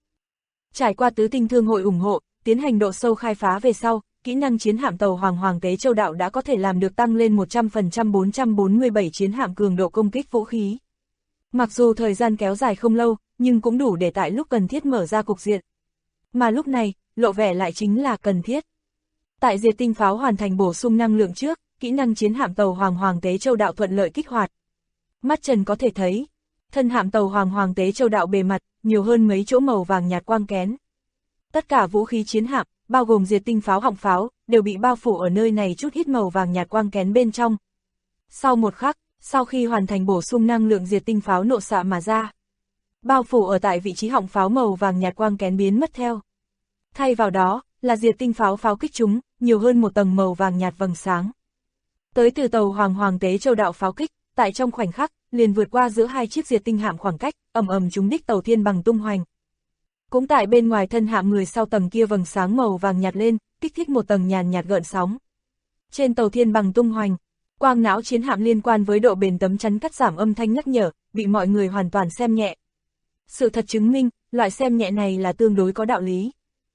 Trải qua tứ tinh thương hội ủng hộ, tiến hành độ sâu khai phá về sau, kỹ năng chiến hạm tàu Hoàng Tế Châu Đạo đã có thể làm được tăng lên 100% 447 chiến hạm cường độ công kích vũ khí. Mặc dù thời gian kéo dài không lâu, nhưng cũng đủ để tại lúc cần thiết mở ra cục diện. Mà lúc này, lộ vẻ lại chính là cần thiết. Tại diệt tinh pháo hoàn thành bổ sung năng lượng trước, kỹ năng chiến hạm tàu Hoàng Tế Châu Đạo thuận lợi kích hoạt. Mắt trần có thể thấy, thân hạm tàu Hoàng Tế Châu Đạo bề mặt, nhiều hơn mấy chỗ màu vàng nhạt quang kén. Tất cả vũ khí chiến hạm, bao gồm diệt tinh pháo họng pháo, đều bị bao phủ ở nơi này chút ít màu vàng nhạt quang kén bên trong. Sau một khắc, sau khi hoàn thành bổ sung năng lượng diệt tinh pháo nộ xạ mà ra, bao phủ ở tại vị trí họng pháo màu vàng nhạt quang kén biến mất theo. Thay vào đó, là diệt tinh pháo pháo kích chúng, nhiều hơn một tầng màu vàng nhạt vầng sáng. Tới từ tàu Hoàng Tế Châu Đạo pháo kích, tại trong khoảnh khắc, liền vượt qua giữa hai chiếc diệt tinh hạm khoảng cách, ầm ầm trúng đích tàu thiên bằng tung hoành. Cũng tại bên ngoài thân hạm người sau tầng kia vầng sáng màu vàng nhạt lên, kích thích một tầng nhàn nhạt gợn sóng. Trên tàu thiên bằng tung hoành, quang não chiến hạm liên quan với độ bền tấm chắn cắt giảm âm thanh nhắc nhở, bị mọi người hoàn toàn xem nhẹ. Sự thật chứng minh, loại xem nhẹ này là tương đối có đạo lý.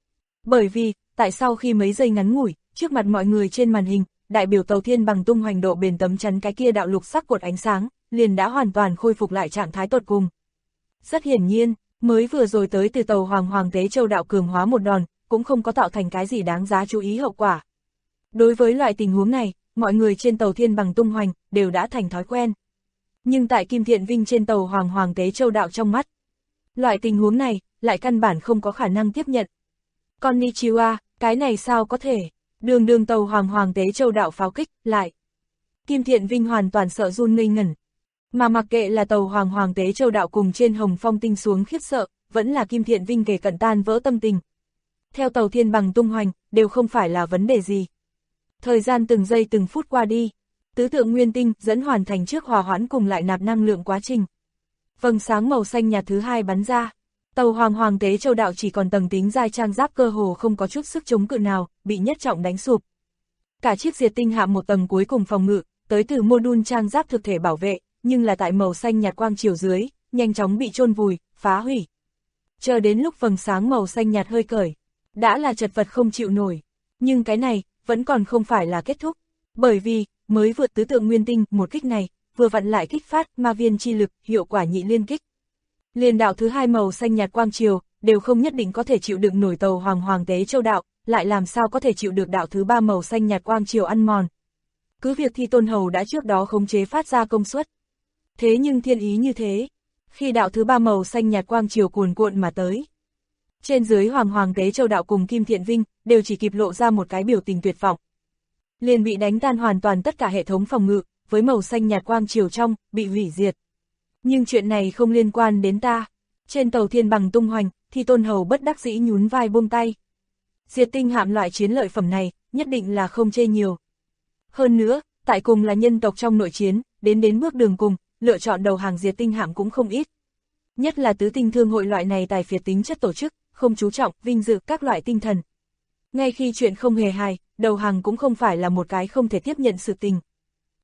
Bởi vì, tại sau khi mấy giây ngắn ngủi, trước mặt mọi người trên màn hình, đại biểu tàu thiên bằng tung hoành độ bền tấm chắn cái kia đạo lục sắc cột ánh sáng, liền đã hoàn toàn khôi phục lại trạng thái tột cùng. Rất hiển nhiên, mới vừa rồi tới từ tàu Hoàng Tế Châu Đạo cường hóa một đòn, cũng không có tạo thành cái gì đáng giá chú ý hậu quả. Đối với loại tình huống này, mọi người trên tàu thiên bằng tung hoành, đều đã thành thói quen. Nhưng tại Kim Thiện Vinh trên tàu Hoàng Tế Châu Đạo trong mắt, loại tình huống này, lại căn bản không có khả năng tiếp nhận. Konnichiwa, cái này sao có thể? Đường tàu Hoàng Tế Châu Đạo pháo kích, lại. Kim Thiện Vinh hoàn toàn sợ run ngây ngẩn. Mà mặc kệ là tàu Hoàng Tế Châu Đạo cùng trên Hồng Phong tinh xuống khiếp sợ, vẫn là Kim Thiện Vinh kể cận tan vỡ tâm tình. Theo tàu thiên bằng tung hoành, đều không phải là vấn đề gì. Thời gian từng giây từng phút qua đi, tứ tượng nguyên tinh dẫn hoàn thành trước hòa hoãn cùng lại nạp năng lượng quá trình. Vầng sáng màu xanh nhạt thứ hai bắn ra. Tàu Hoàng Tế Châu Đạo chỉ còn tầng tính giai trang giáp cơ hồ không có chút sức chống cự nào, bị nhất trọng đánh sụp. Cả chiếc diệt tinh hạm một tầng cuối cùng phòng ngự, tới từ mô-đun trang giáp thực thể bảo vệ, nhưng là tại màu xanh nhạt quang chiều dưới, nhanh chóng bị chôn vùi, phá hủy. Chờ đến lúc vầng sáng màu xanh nhạt hơi cởi, đã là chật vật không chịu nổi. Nhưng cái này, vẫn còn không phải là kết thúc. Bởi vì, mới vượt tứ tượng nguyên tinh, một kích này, vừa vặn lại kích phát ma viên chi lực, hiệu quả nhị liên kích. Liên đạo thứ hai màu xanh nhạt quang chiều, đều không nhất định có thể chịu đựng nổi tàu Hoàng Tế Châu Đạo, lại làm sao có thể chịu được đạo thứ ba màu xanh nhạt quang chiều ăn mòn. Cứ việc Thi Tôn Hầu đã trước đó khống chế phát ra công suất. Thế nhưng thiên ý như thế, khi đạo thứ ba màu xanh nhạt quang chiều cuồn cuộn mà tới. Trên dưới Hoàng Tế Châu Đạo cùng Kim Thiện Vinh, đều chỉ kịp lộ ra một cái biểu tình tuyệt vọng. Liền bị đánh tan hoàn toàn tất cả hệ thống phòng ngự, với màu xanh nhạt quang chiều trong, bị hủy diệt. Nhưng chuyện này không liên quan đến ta. Trên tàu thiên bằng tung hoành, Thi Tôn Hầu bất đắc dĩ nhún vai buông tay. Diệt tinh hạm loại chiến lợi phẩm này, nhất định là không chê nhiều. Hơn nữa, tại cùng là nhân tộc trong nội chiến, đến bước đường cùng, lựa chọn đầu hàng diệt tinh hạm cũng không ít. Nhất là tứ tinh thương hội loại này tài phiệt tính chất tổ chức, không chú trọng, vinh dự các loại tinh thần. Ngay khi chuyện không hề hài, đầu hàng cũng không phải là một cái không thể tiếp nhận sự tình.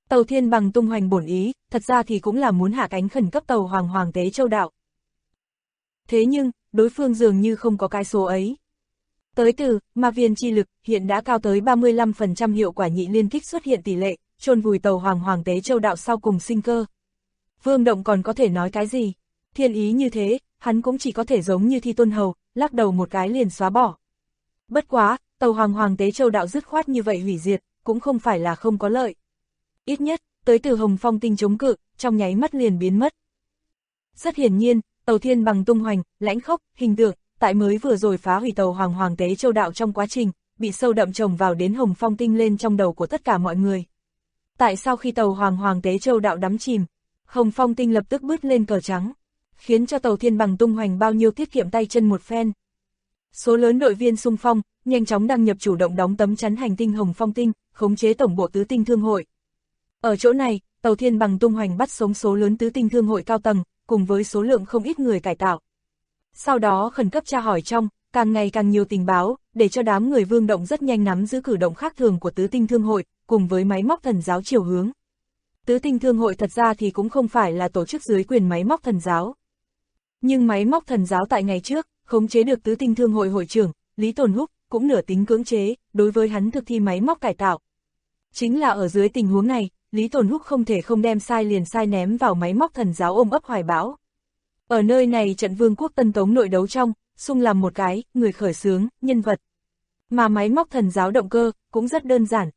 Tàu Thiên Bằng tung hoành bổn ý, thật ra thì cũng là muốn hạ cánh khẩn cấp tàu Hoàng Tế Châu Đạo. Thế nhưng, đối phương dường như không có cái số ấy. Tới từ, ma viên chi lực, hiện đã cao tới 35% hiệu quả nhị liên kích xuất hiện tỷ lệ, chôn vùi tàu Hoàng Tế Châu Đạo sau cùng sinh cơ. Vương Động còn có thể nói cái gì? Thiên ý như thế, hắn cũng chỉ có thể giống như Thi Tôn Hầu, lắc đầu một cái liền xóa bỏ. Bất quá, tàu Hoàng Tế Châu Đạo dứt khoát như vậy hủy diệt, cũng không phải là không có lợi. Ít nhất, tới từ Hồng Phong Tinh chống cự, trong nháy mắt liền biến mất. Rất hiển nhiên, tàu Thiên Bằng tung hoành, lãnh khốc, hình tượng, tại mới vừa rồi phá hủy tàu Hoàng Tế Châu Đạo trong quá trình, bị sâu đậm trồng vào đến Hồng Phong Tinh lên trong đầu của tất cả mọi người. Tại sao khi tàu Hoàng Tế Châu Đạo đắm chìm, Hồng Phong Tinh lập tức bứt lên cờ trắng, khiến cho tàu Thiên Bằng tung hoành bao nhiêu tiết kiệm tay chân một phen. Số lớn đội viên xung phong, nhanh chóng đăng nhập chủ động đóng tấm chắn hành tinh Hồng Phong Tinh, khống chế tổng bộ tứ tinh thương hội. Ở chỗ này, tàu Thiên Bằng tung hoành bắt sống số lớn tứ tinh thương hội cao tầng, cùng với số lượng không ít người cải tạo. Sau đó khẩn cấp tra hỏi trong, càng ngày càng nhiều tình báo, để cho đám người Vương Động rất nhanh nắm giữ cử động khác thường của tứ tinh thương hội, cùng với máy móc thần giáo chiều hướng. Tứ tinh thương hội thật ra thì cũng không phải là tổ chức dưới quyền máy móc thần giáo. Nhưng máy móc thần giáo tại ngày trước, khống chế được tứ tinh thương hội hội trưởng, Lý Tồn Húc, cũng nửa tính cưỡng chế, đối với hắn thực thi máy móc cải tạo. Chính là ở dưới tình huống này, Lý Tồn Húc không thể không đem sai liền sai ném vào máy móc thần giáo ôm ấp hoài bão. Ở nơi này trận Vương quốc Tân Tống nội đấu trong, xung làm một cái, người khởi xướng, nhân vật. Mà máy móc thần giáo động cơ, cũng rất đơn giản.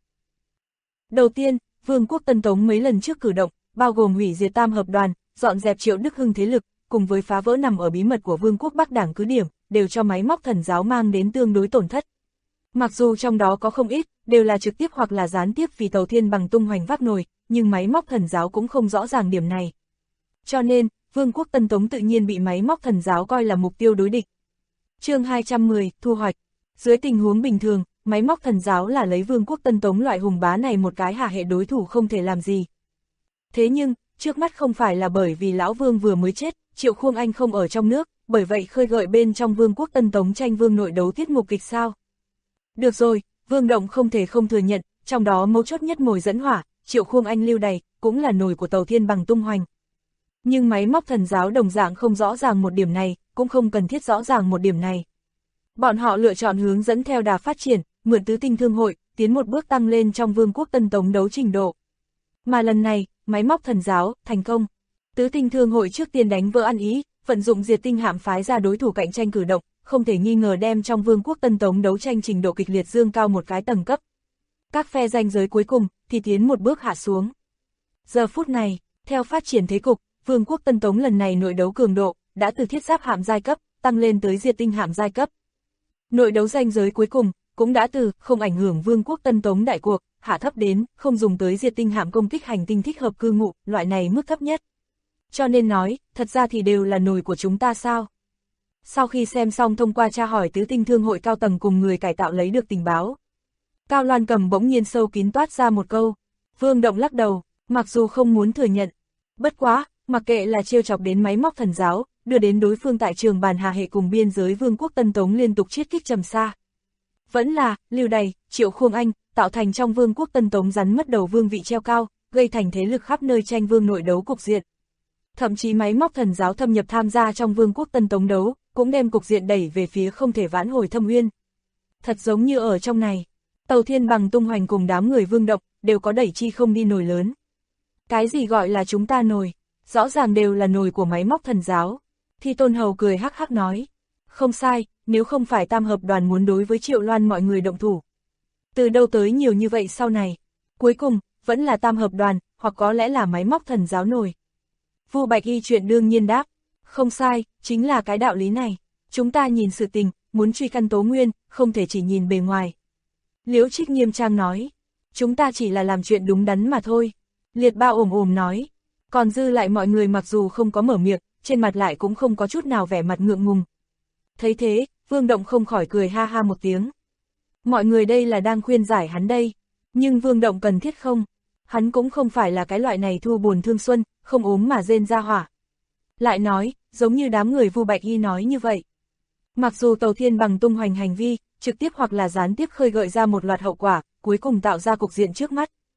Đầu tiên, Vương quốc Tân Tống mấy lần trước cử động, bao gồm hủy diệt Tam Hợp Đoàn, dọn dẹp Triệu Đức Hưng thế lực, cùng với phá vỡ nằm ở bí mật của Vương quốc Bắc Đảng cứ điểm, đều cho máy móc thần giáo mang đến tương đối tổn thất. Mặc dù trong đó có không ít, đều là trực tiếp hoặc là gián tiếp vì tàu Thiên Bằng tung hoành vác nồi, nhưng máy móc thần giáo cũng không rõ ràng điểm này. Cho nên, Vương quốc Tân Tống tự nhiên bị máy móc thần giáo coi là mục tiêu đối địch. Chương 210, thu hoạch. Dưới tình huống bình thường, máy móc thần giáo là lấy Vương quốc Tân Tống loại hùng bá này một cái hạ hệ đối thủ không thể làm gì. Thế nhưng, trước mắt không phải là bởi vì Lão Vương vừa mới chết, Triệu Khuông Anh không ở trong nước, bởi vậy khơi gợi bên trong Vương quốc Tân Tống tranh vương nội đấu tiết mục kịch sao. Được rồi, Vương Động không thể không thừa nhận, trong đó mấu chốt nhất mồi dẫn hỏa, Triệu Khuông Anh lưu đày, cũng là nồi của tàu Thiên Bằng tung hoành. Nhưng máy móc thần giáo đồng dạng không rõ ràng một điểm này, cũng không cần thiết rõ ràng một điểm này. Bọn họ lựa chọn hướng dẫn theo đà phát triển, mượn tứ tinh thương hội, tiến một bước tăng lên trong Vương quốc Tân Tống đấu trình độ. Mà lần này, máy móc thần giáo, thành công. Tứ tinh thương hội trước tiên đánh vỡ ăn ý, vận dụng diệt tinh hạm phái ra đối thủ cạnh tranh cử động, không thể nghi ngờ đem trong Vương quốc Tân Tống đấu tranh trình độ kịch liệt dương cao một cái tầng cấp. Các phe ranh giới cuối cùng, thì tiến một bước hạ xuống. Giờ phút này, theo phát triển thế cục, Vương quốc Tân Tống lần này nội đấu cường độ, đã từ thiết giáp hạm giai cấp, tăng lên tới diệt tinh hạm giai cấp. Nội đấu ranh giới cuối cùng, cũng đã từ không ảnh hưởng Vương quốc Tân Tống đại cuộc, hạ thấp đến không dùng tới diệt tinh hạm công kích hành tinh thích hợp cư ngụ, loại này mức thấp nhất. Cho nên nói, thật ra thì đều là nồi của chúng ta sao? Sau khi xem xong thông qua tra hỏi tứ tinh thương hội cao tầng cùng người cải tạo lấy được tình báo, Cao Loan Cầm bỗng nhiên sâu kín toát ra một câu. Vương Động lắc đầu, mặc dù không muốn thừa nhận. Bất quá, mặc kệ là trêu chọc đến máy móc thần giáo, đưa đến đối phương tại trường bàn hà hệ cùng biên giới Vương quốc Tân Tống liên tục chiết kích trầm xa. Vẫn là, lưu đày, Triệu Khuông Anh, tạo thành trong Vương quốc Tân Tống rắn mất đầu vương vị treo cao, gây thành thế lực khắp nơi tranh vương nội đấu cục diện. Thậm chí máy móc thần giáo thâm nhập tham gia trong Vương quốc Tân Tống đấu, cũng đem cục diện đẩy về phía không thể vãn hồi thâm uyên. Thật giống như ở trong này, tàu Thiên Bằng tung hoành cùng đám người Vương Động, đều có đẩy chi không đi nồi lớn. Cái gì gọi là chúng ta nồi, rõ ràng đều là nồi của máy móc thần giáo. Thi Tôn Hầu cười hắc hắc nói, không sai, nếu không phải Tam Hợp Đoàn muốn đối với Triệu Loan mọi người động thủ. Từ đâu tới nhiều như vậy sau này, cuối cùng, vẫn là Tam Hợp Đoàn, hoặc có lẽ là máy móc thần giáo nồi. Vu Bạch Y chuyện đương nhiên đáp, không sai, chính là cái đạo lý này. Chúng ta nhìn sự tình, muốn truy căn tố nguyên, không thể chỉ nhìn bề ngoài. Liễu Trích nghiêm trang nói, chúng ta chỉ là làm chuyện đúng đắn mà thôi. Liệt Ba ồm ồm nói, còn dư lại mọi người mặc dù không có mở miệng, trên mặt lại cũng không có chút nào vẻ mặt ngượng ngùng. Thấy thế, Vương Động không khỏi cười ha ha một tiếng. Mọi người đây là đang khuyên giải hắn đây, nhưng Vương Động cần thiết không? Hắn cũng không phải là cái loại này thu buồn thương xuân, không ốm mà rên ra hỏa. Lại nói, giống như đám người Vu Bạch Y nói như vậy. Mặc dù tàu Thiên Bằng tung hoành hành vi, trực tiếp hoặc là gián tiếp khơi gợi ra một loạt hậu quả, cuối cùng tạo ra cục diện trước mắt.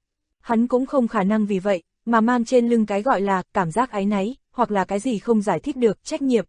hắn cũng không khả năng vì vậy, mà mang trên lưng cái gọi là cảm giác áy náy, hoặc là cái gì không giải thích được, trách nhiệm.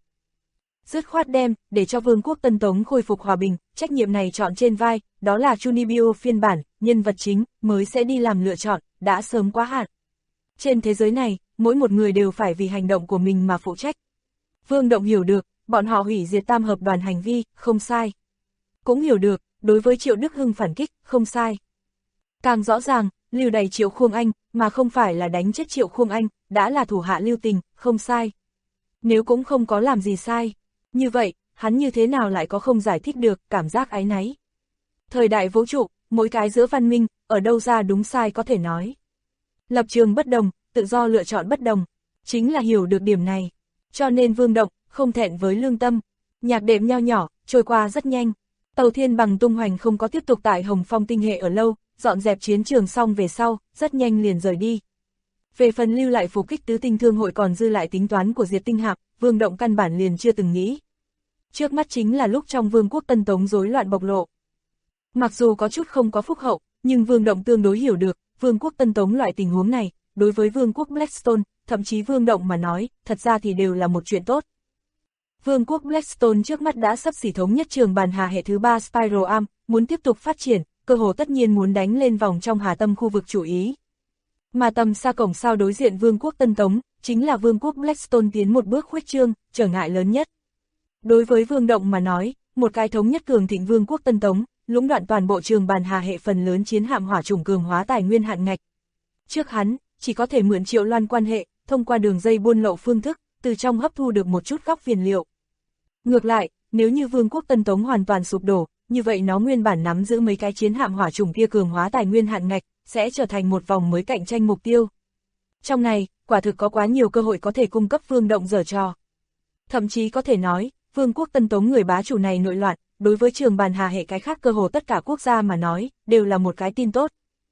Dứt khoát đem, để cho vương quốc Tân Tống khôi phục hòa bình, trách nhiệm này chọn trên vai, đó là Chunibyo phiên bản, nhân vật chính, mới sẽ đi làm lựa chọn, đã sớm quá hạn. Trên thế giới này, mỗi một người đều phải vì hành động của mình mà phụ trách. Vương Động hiểu được, bọn họ hủy diệt tam hợp đoàn hành vi, không sai. Cũng hiểu được, đối với Triệu Đức Hưng phản kích, không sai. Càng rõ ràng, lưu đày Triệu Khuông Anh, mà không phải là đánh chết Triệu Khuông Anh, đã là thủ hạ lưu tình, không sai. Nếu cũng không có làm gì sai, như vậy, hắn như thế nào lại có không giải thích được, cảm giác áy náy. Thời đại vũ trụ, mỗi cái giữa văn minh, ở đâu ra đúng sai có thể nói. Lập trường bất đồng, tự do lựa chọn bất đồng, chính là hiểu được điểm này. Cho nên Vương Động, không thẹn với lương tâm. Nhạc đệm nho nhỏ, trôi qua rất nhanh. Tàu Thiên Bằng tung hoành không có tiếp tục tại Hồng Phong tinh hệ ở lâu, dọn dẹp chiến trường xong về sau, rất nhanh liền rời đi. Về phần lưu lại phục kích tứ tinh thương hội còn dư lại tính toán của Diệt Tinh Hạp, Vương Động căn bản liền chưa từng nghĩ. Trước mắt chính là lúc trong vương quốc Tân Tống rối loạn bộc lộ. Mặc dù có chút không có phúc hậu, nhưng Vương Động tương đối hiểu được, vương quốc Tân Tống loại tình huống này, đối với vương quốc Blackstone, thậm chí Vương Động mà nói, thật ra thì đều là một chuyện tốt. Vương quốc Blackstone trước mắt đã sắp xỉ thống nhất trường bàn hà hệ thứ 3 Spiral Arm, muốn tiếp tục phát triển, cơ hồ tất nhiên muốn đánh lên vòng trong hà tâm khu vực chủ ý. Mà tầm xa cổng sao đối diện vương quốc Tân Tống, chính là vương quốc Blackstone tiến một bước khuếch trương, trở ngại lớn nhất. Đối với Vương Động mà nói, một cái thống nhất cường thịnh vương quốc Tân Tống, lũng đoạn toàn bộ trường bàn hà hệ phần lớn chiến hạm hỏa chủng cường hóa tài nguyên hạn ngạch. Trước hắn, chỉ có thể mượn Triệu Loan quan hệ, thông qua đường dây buôn lậu phương thức, từ trong hấp thu được một chút góc viền liệu. Ngược lại, nếu như vương quốc Tân Tống hoàn toàn sụp đổ, như vậy nó nguyên bản nắm giữ mấy cái chiến hạm hỏa chủng kia cường hóa tài nguyên hạn ngạch, sẽ trở thành một vòng mới cạnh tranh mục tiêu. Trong này, quả thực có quá nhiều cơ hội có thể cung cấp Vương Động giở trò. Thậm chí có thể nói, vương quốc Tân Tống người bá chủ này nội loạn, đối với trường bàn hà hệ cái khác cơ hồ tất cả quốc gia mà nói, đều là một cái tin tốt.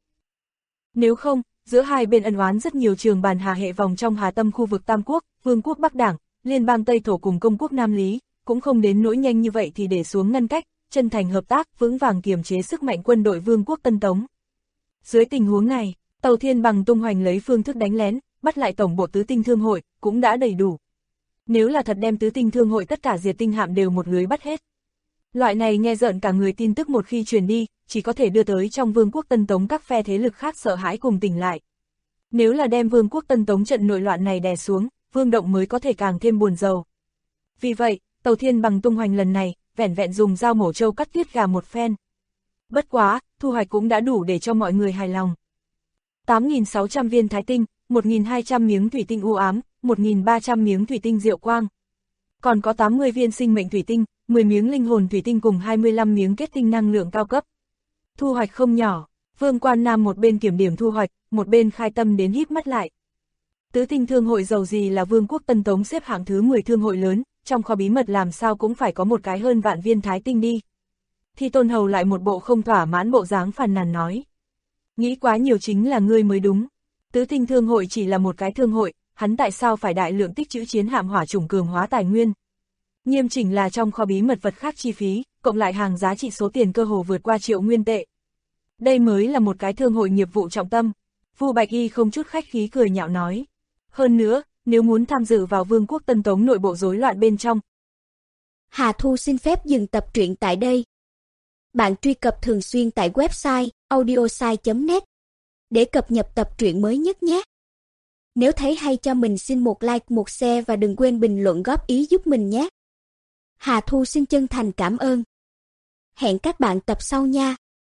Nếu không, giữa hai bên ân oán rất nhiều trường bàn hà hệ vòng trong hà tâm khu vực Tam Quốc, vương quốc Bắc Đảng, liên bang Tây Thổ cùng công quốc Nam Lý, cũng không đến nỗi nhanh như vậy thì để xuống ngăn cách, chân thành hợp tác, vững vàng kiềm chế sức mạnh quân đội vương quốc Tân Tống. Dưới tình huống này, Tàu Thiên Bằng tung hoành lấy phương thức đánh lén, bắt lại tổng bộ tứ tinh thương hội, cũng đã đầy đủ. Nếu là thật đem tứ tinh thương hội tất cả diệt tinh hạm đều một lưới bắt hết. Loại này nghe rợn cả người tin tức một khi truyền đi, chỉ có thể đưa tới trong vương quốc Tân Tống các phe thế lực khác sợ hãi cùng tỉnh lại. Nếu là đem vương quốc Tân Tống trận nội loạn này đè xuống, Vương Động mới có thể càng thêm buồn rầu. Vì vậy, Tàu Thiên Bằng tung hoành lần này, vẻn vẹn dùng dao mổ trâu cắt tiết gà một phen. Bất quá, thu hoạch cũng đã đủ để cho mọi người hài lòng. 8.600 viên thái tinh, 1.200 miếng thủy tinh u ám, 1.300 miếng thủy tinh diệu quang. Còn có 80 viên sinh mệnh thủy tinh, 10 miếng linh hồn thủy tinh cùng 25 miếng kết tinh năng lượng cao cấp. Thu hoạch không nhỏ, Vương Quan Nam một bên kiểm điểm thu hoạch, một bên khai tâm đến híp mắt lại. Tứ tinh thương hội dầu gì là vương quốc Tân Tống xếp hạng thứ 10 thương hội lớn, trong kho bí mật làm sao cũng phải có một cái hơn vạn viên thái tinh đi. Thì Tôn Hầu lại một bộ không thỏa mãn bộ dáng phàn nàn nói. Nghĩ quá nhiều chính là ngươi mới đúng. Tứ tinh thương hội chỉ là một cái thương hội, hắn tại sao phải đại lượng tích trữ chiến hạm hỏa chủng cường hóa tài nguyên. Nghiêm chỉnh là trong kho bí mật vật khác chi phí, cộng lại hàng giá trị số tiền cơ hồ vượt qua triệu nguyên tệ. Đây mới là một cái thương hội nghiệp vụ trọng tâm. Vu Bạch Y không chút khách khí cười nhạo nói. Hơn nữa, nếu muốn tham dự vào vương quốc Tân Tống nội bộ rối loạn bên trong. Hà Thu xin phép dừng tập truyện tại đây. Bạn truy cập thường xuyên tại website audiosai.net để cập nhật tập truyện mới nhất nhé. Nếu thấy hay cho mình xin một like, một share và đừng quên bình luận góp ý giúp mình nhé. Hà Thu xin chân thành cảm ơn. Hẹn các bạn tập sau nha.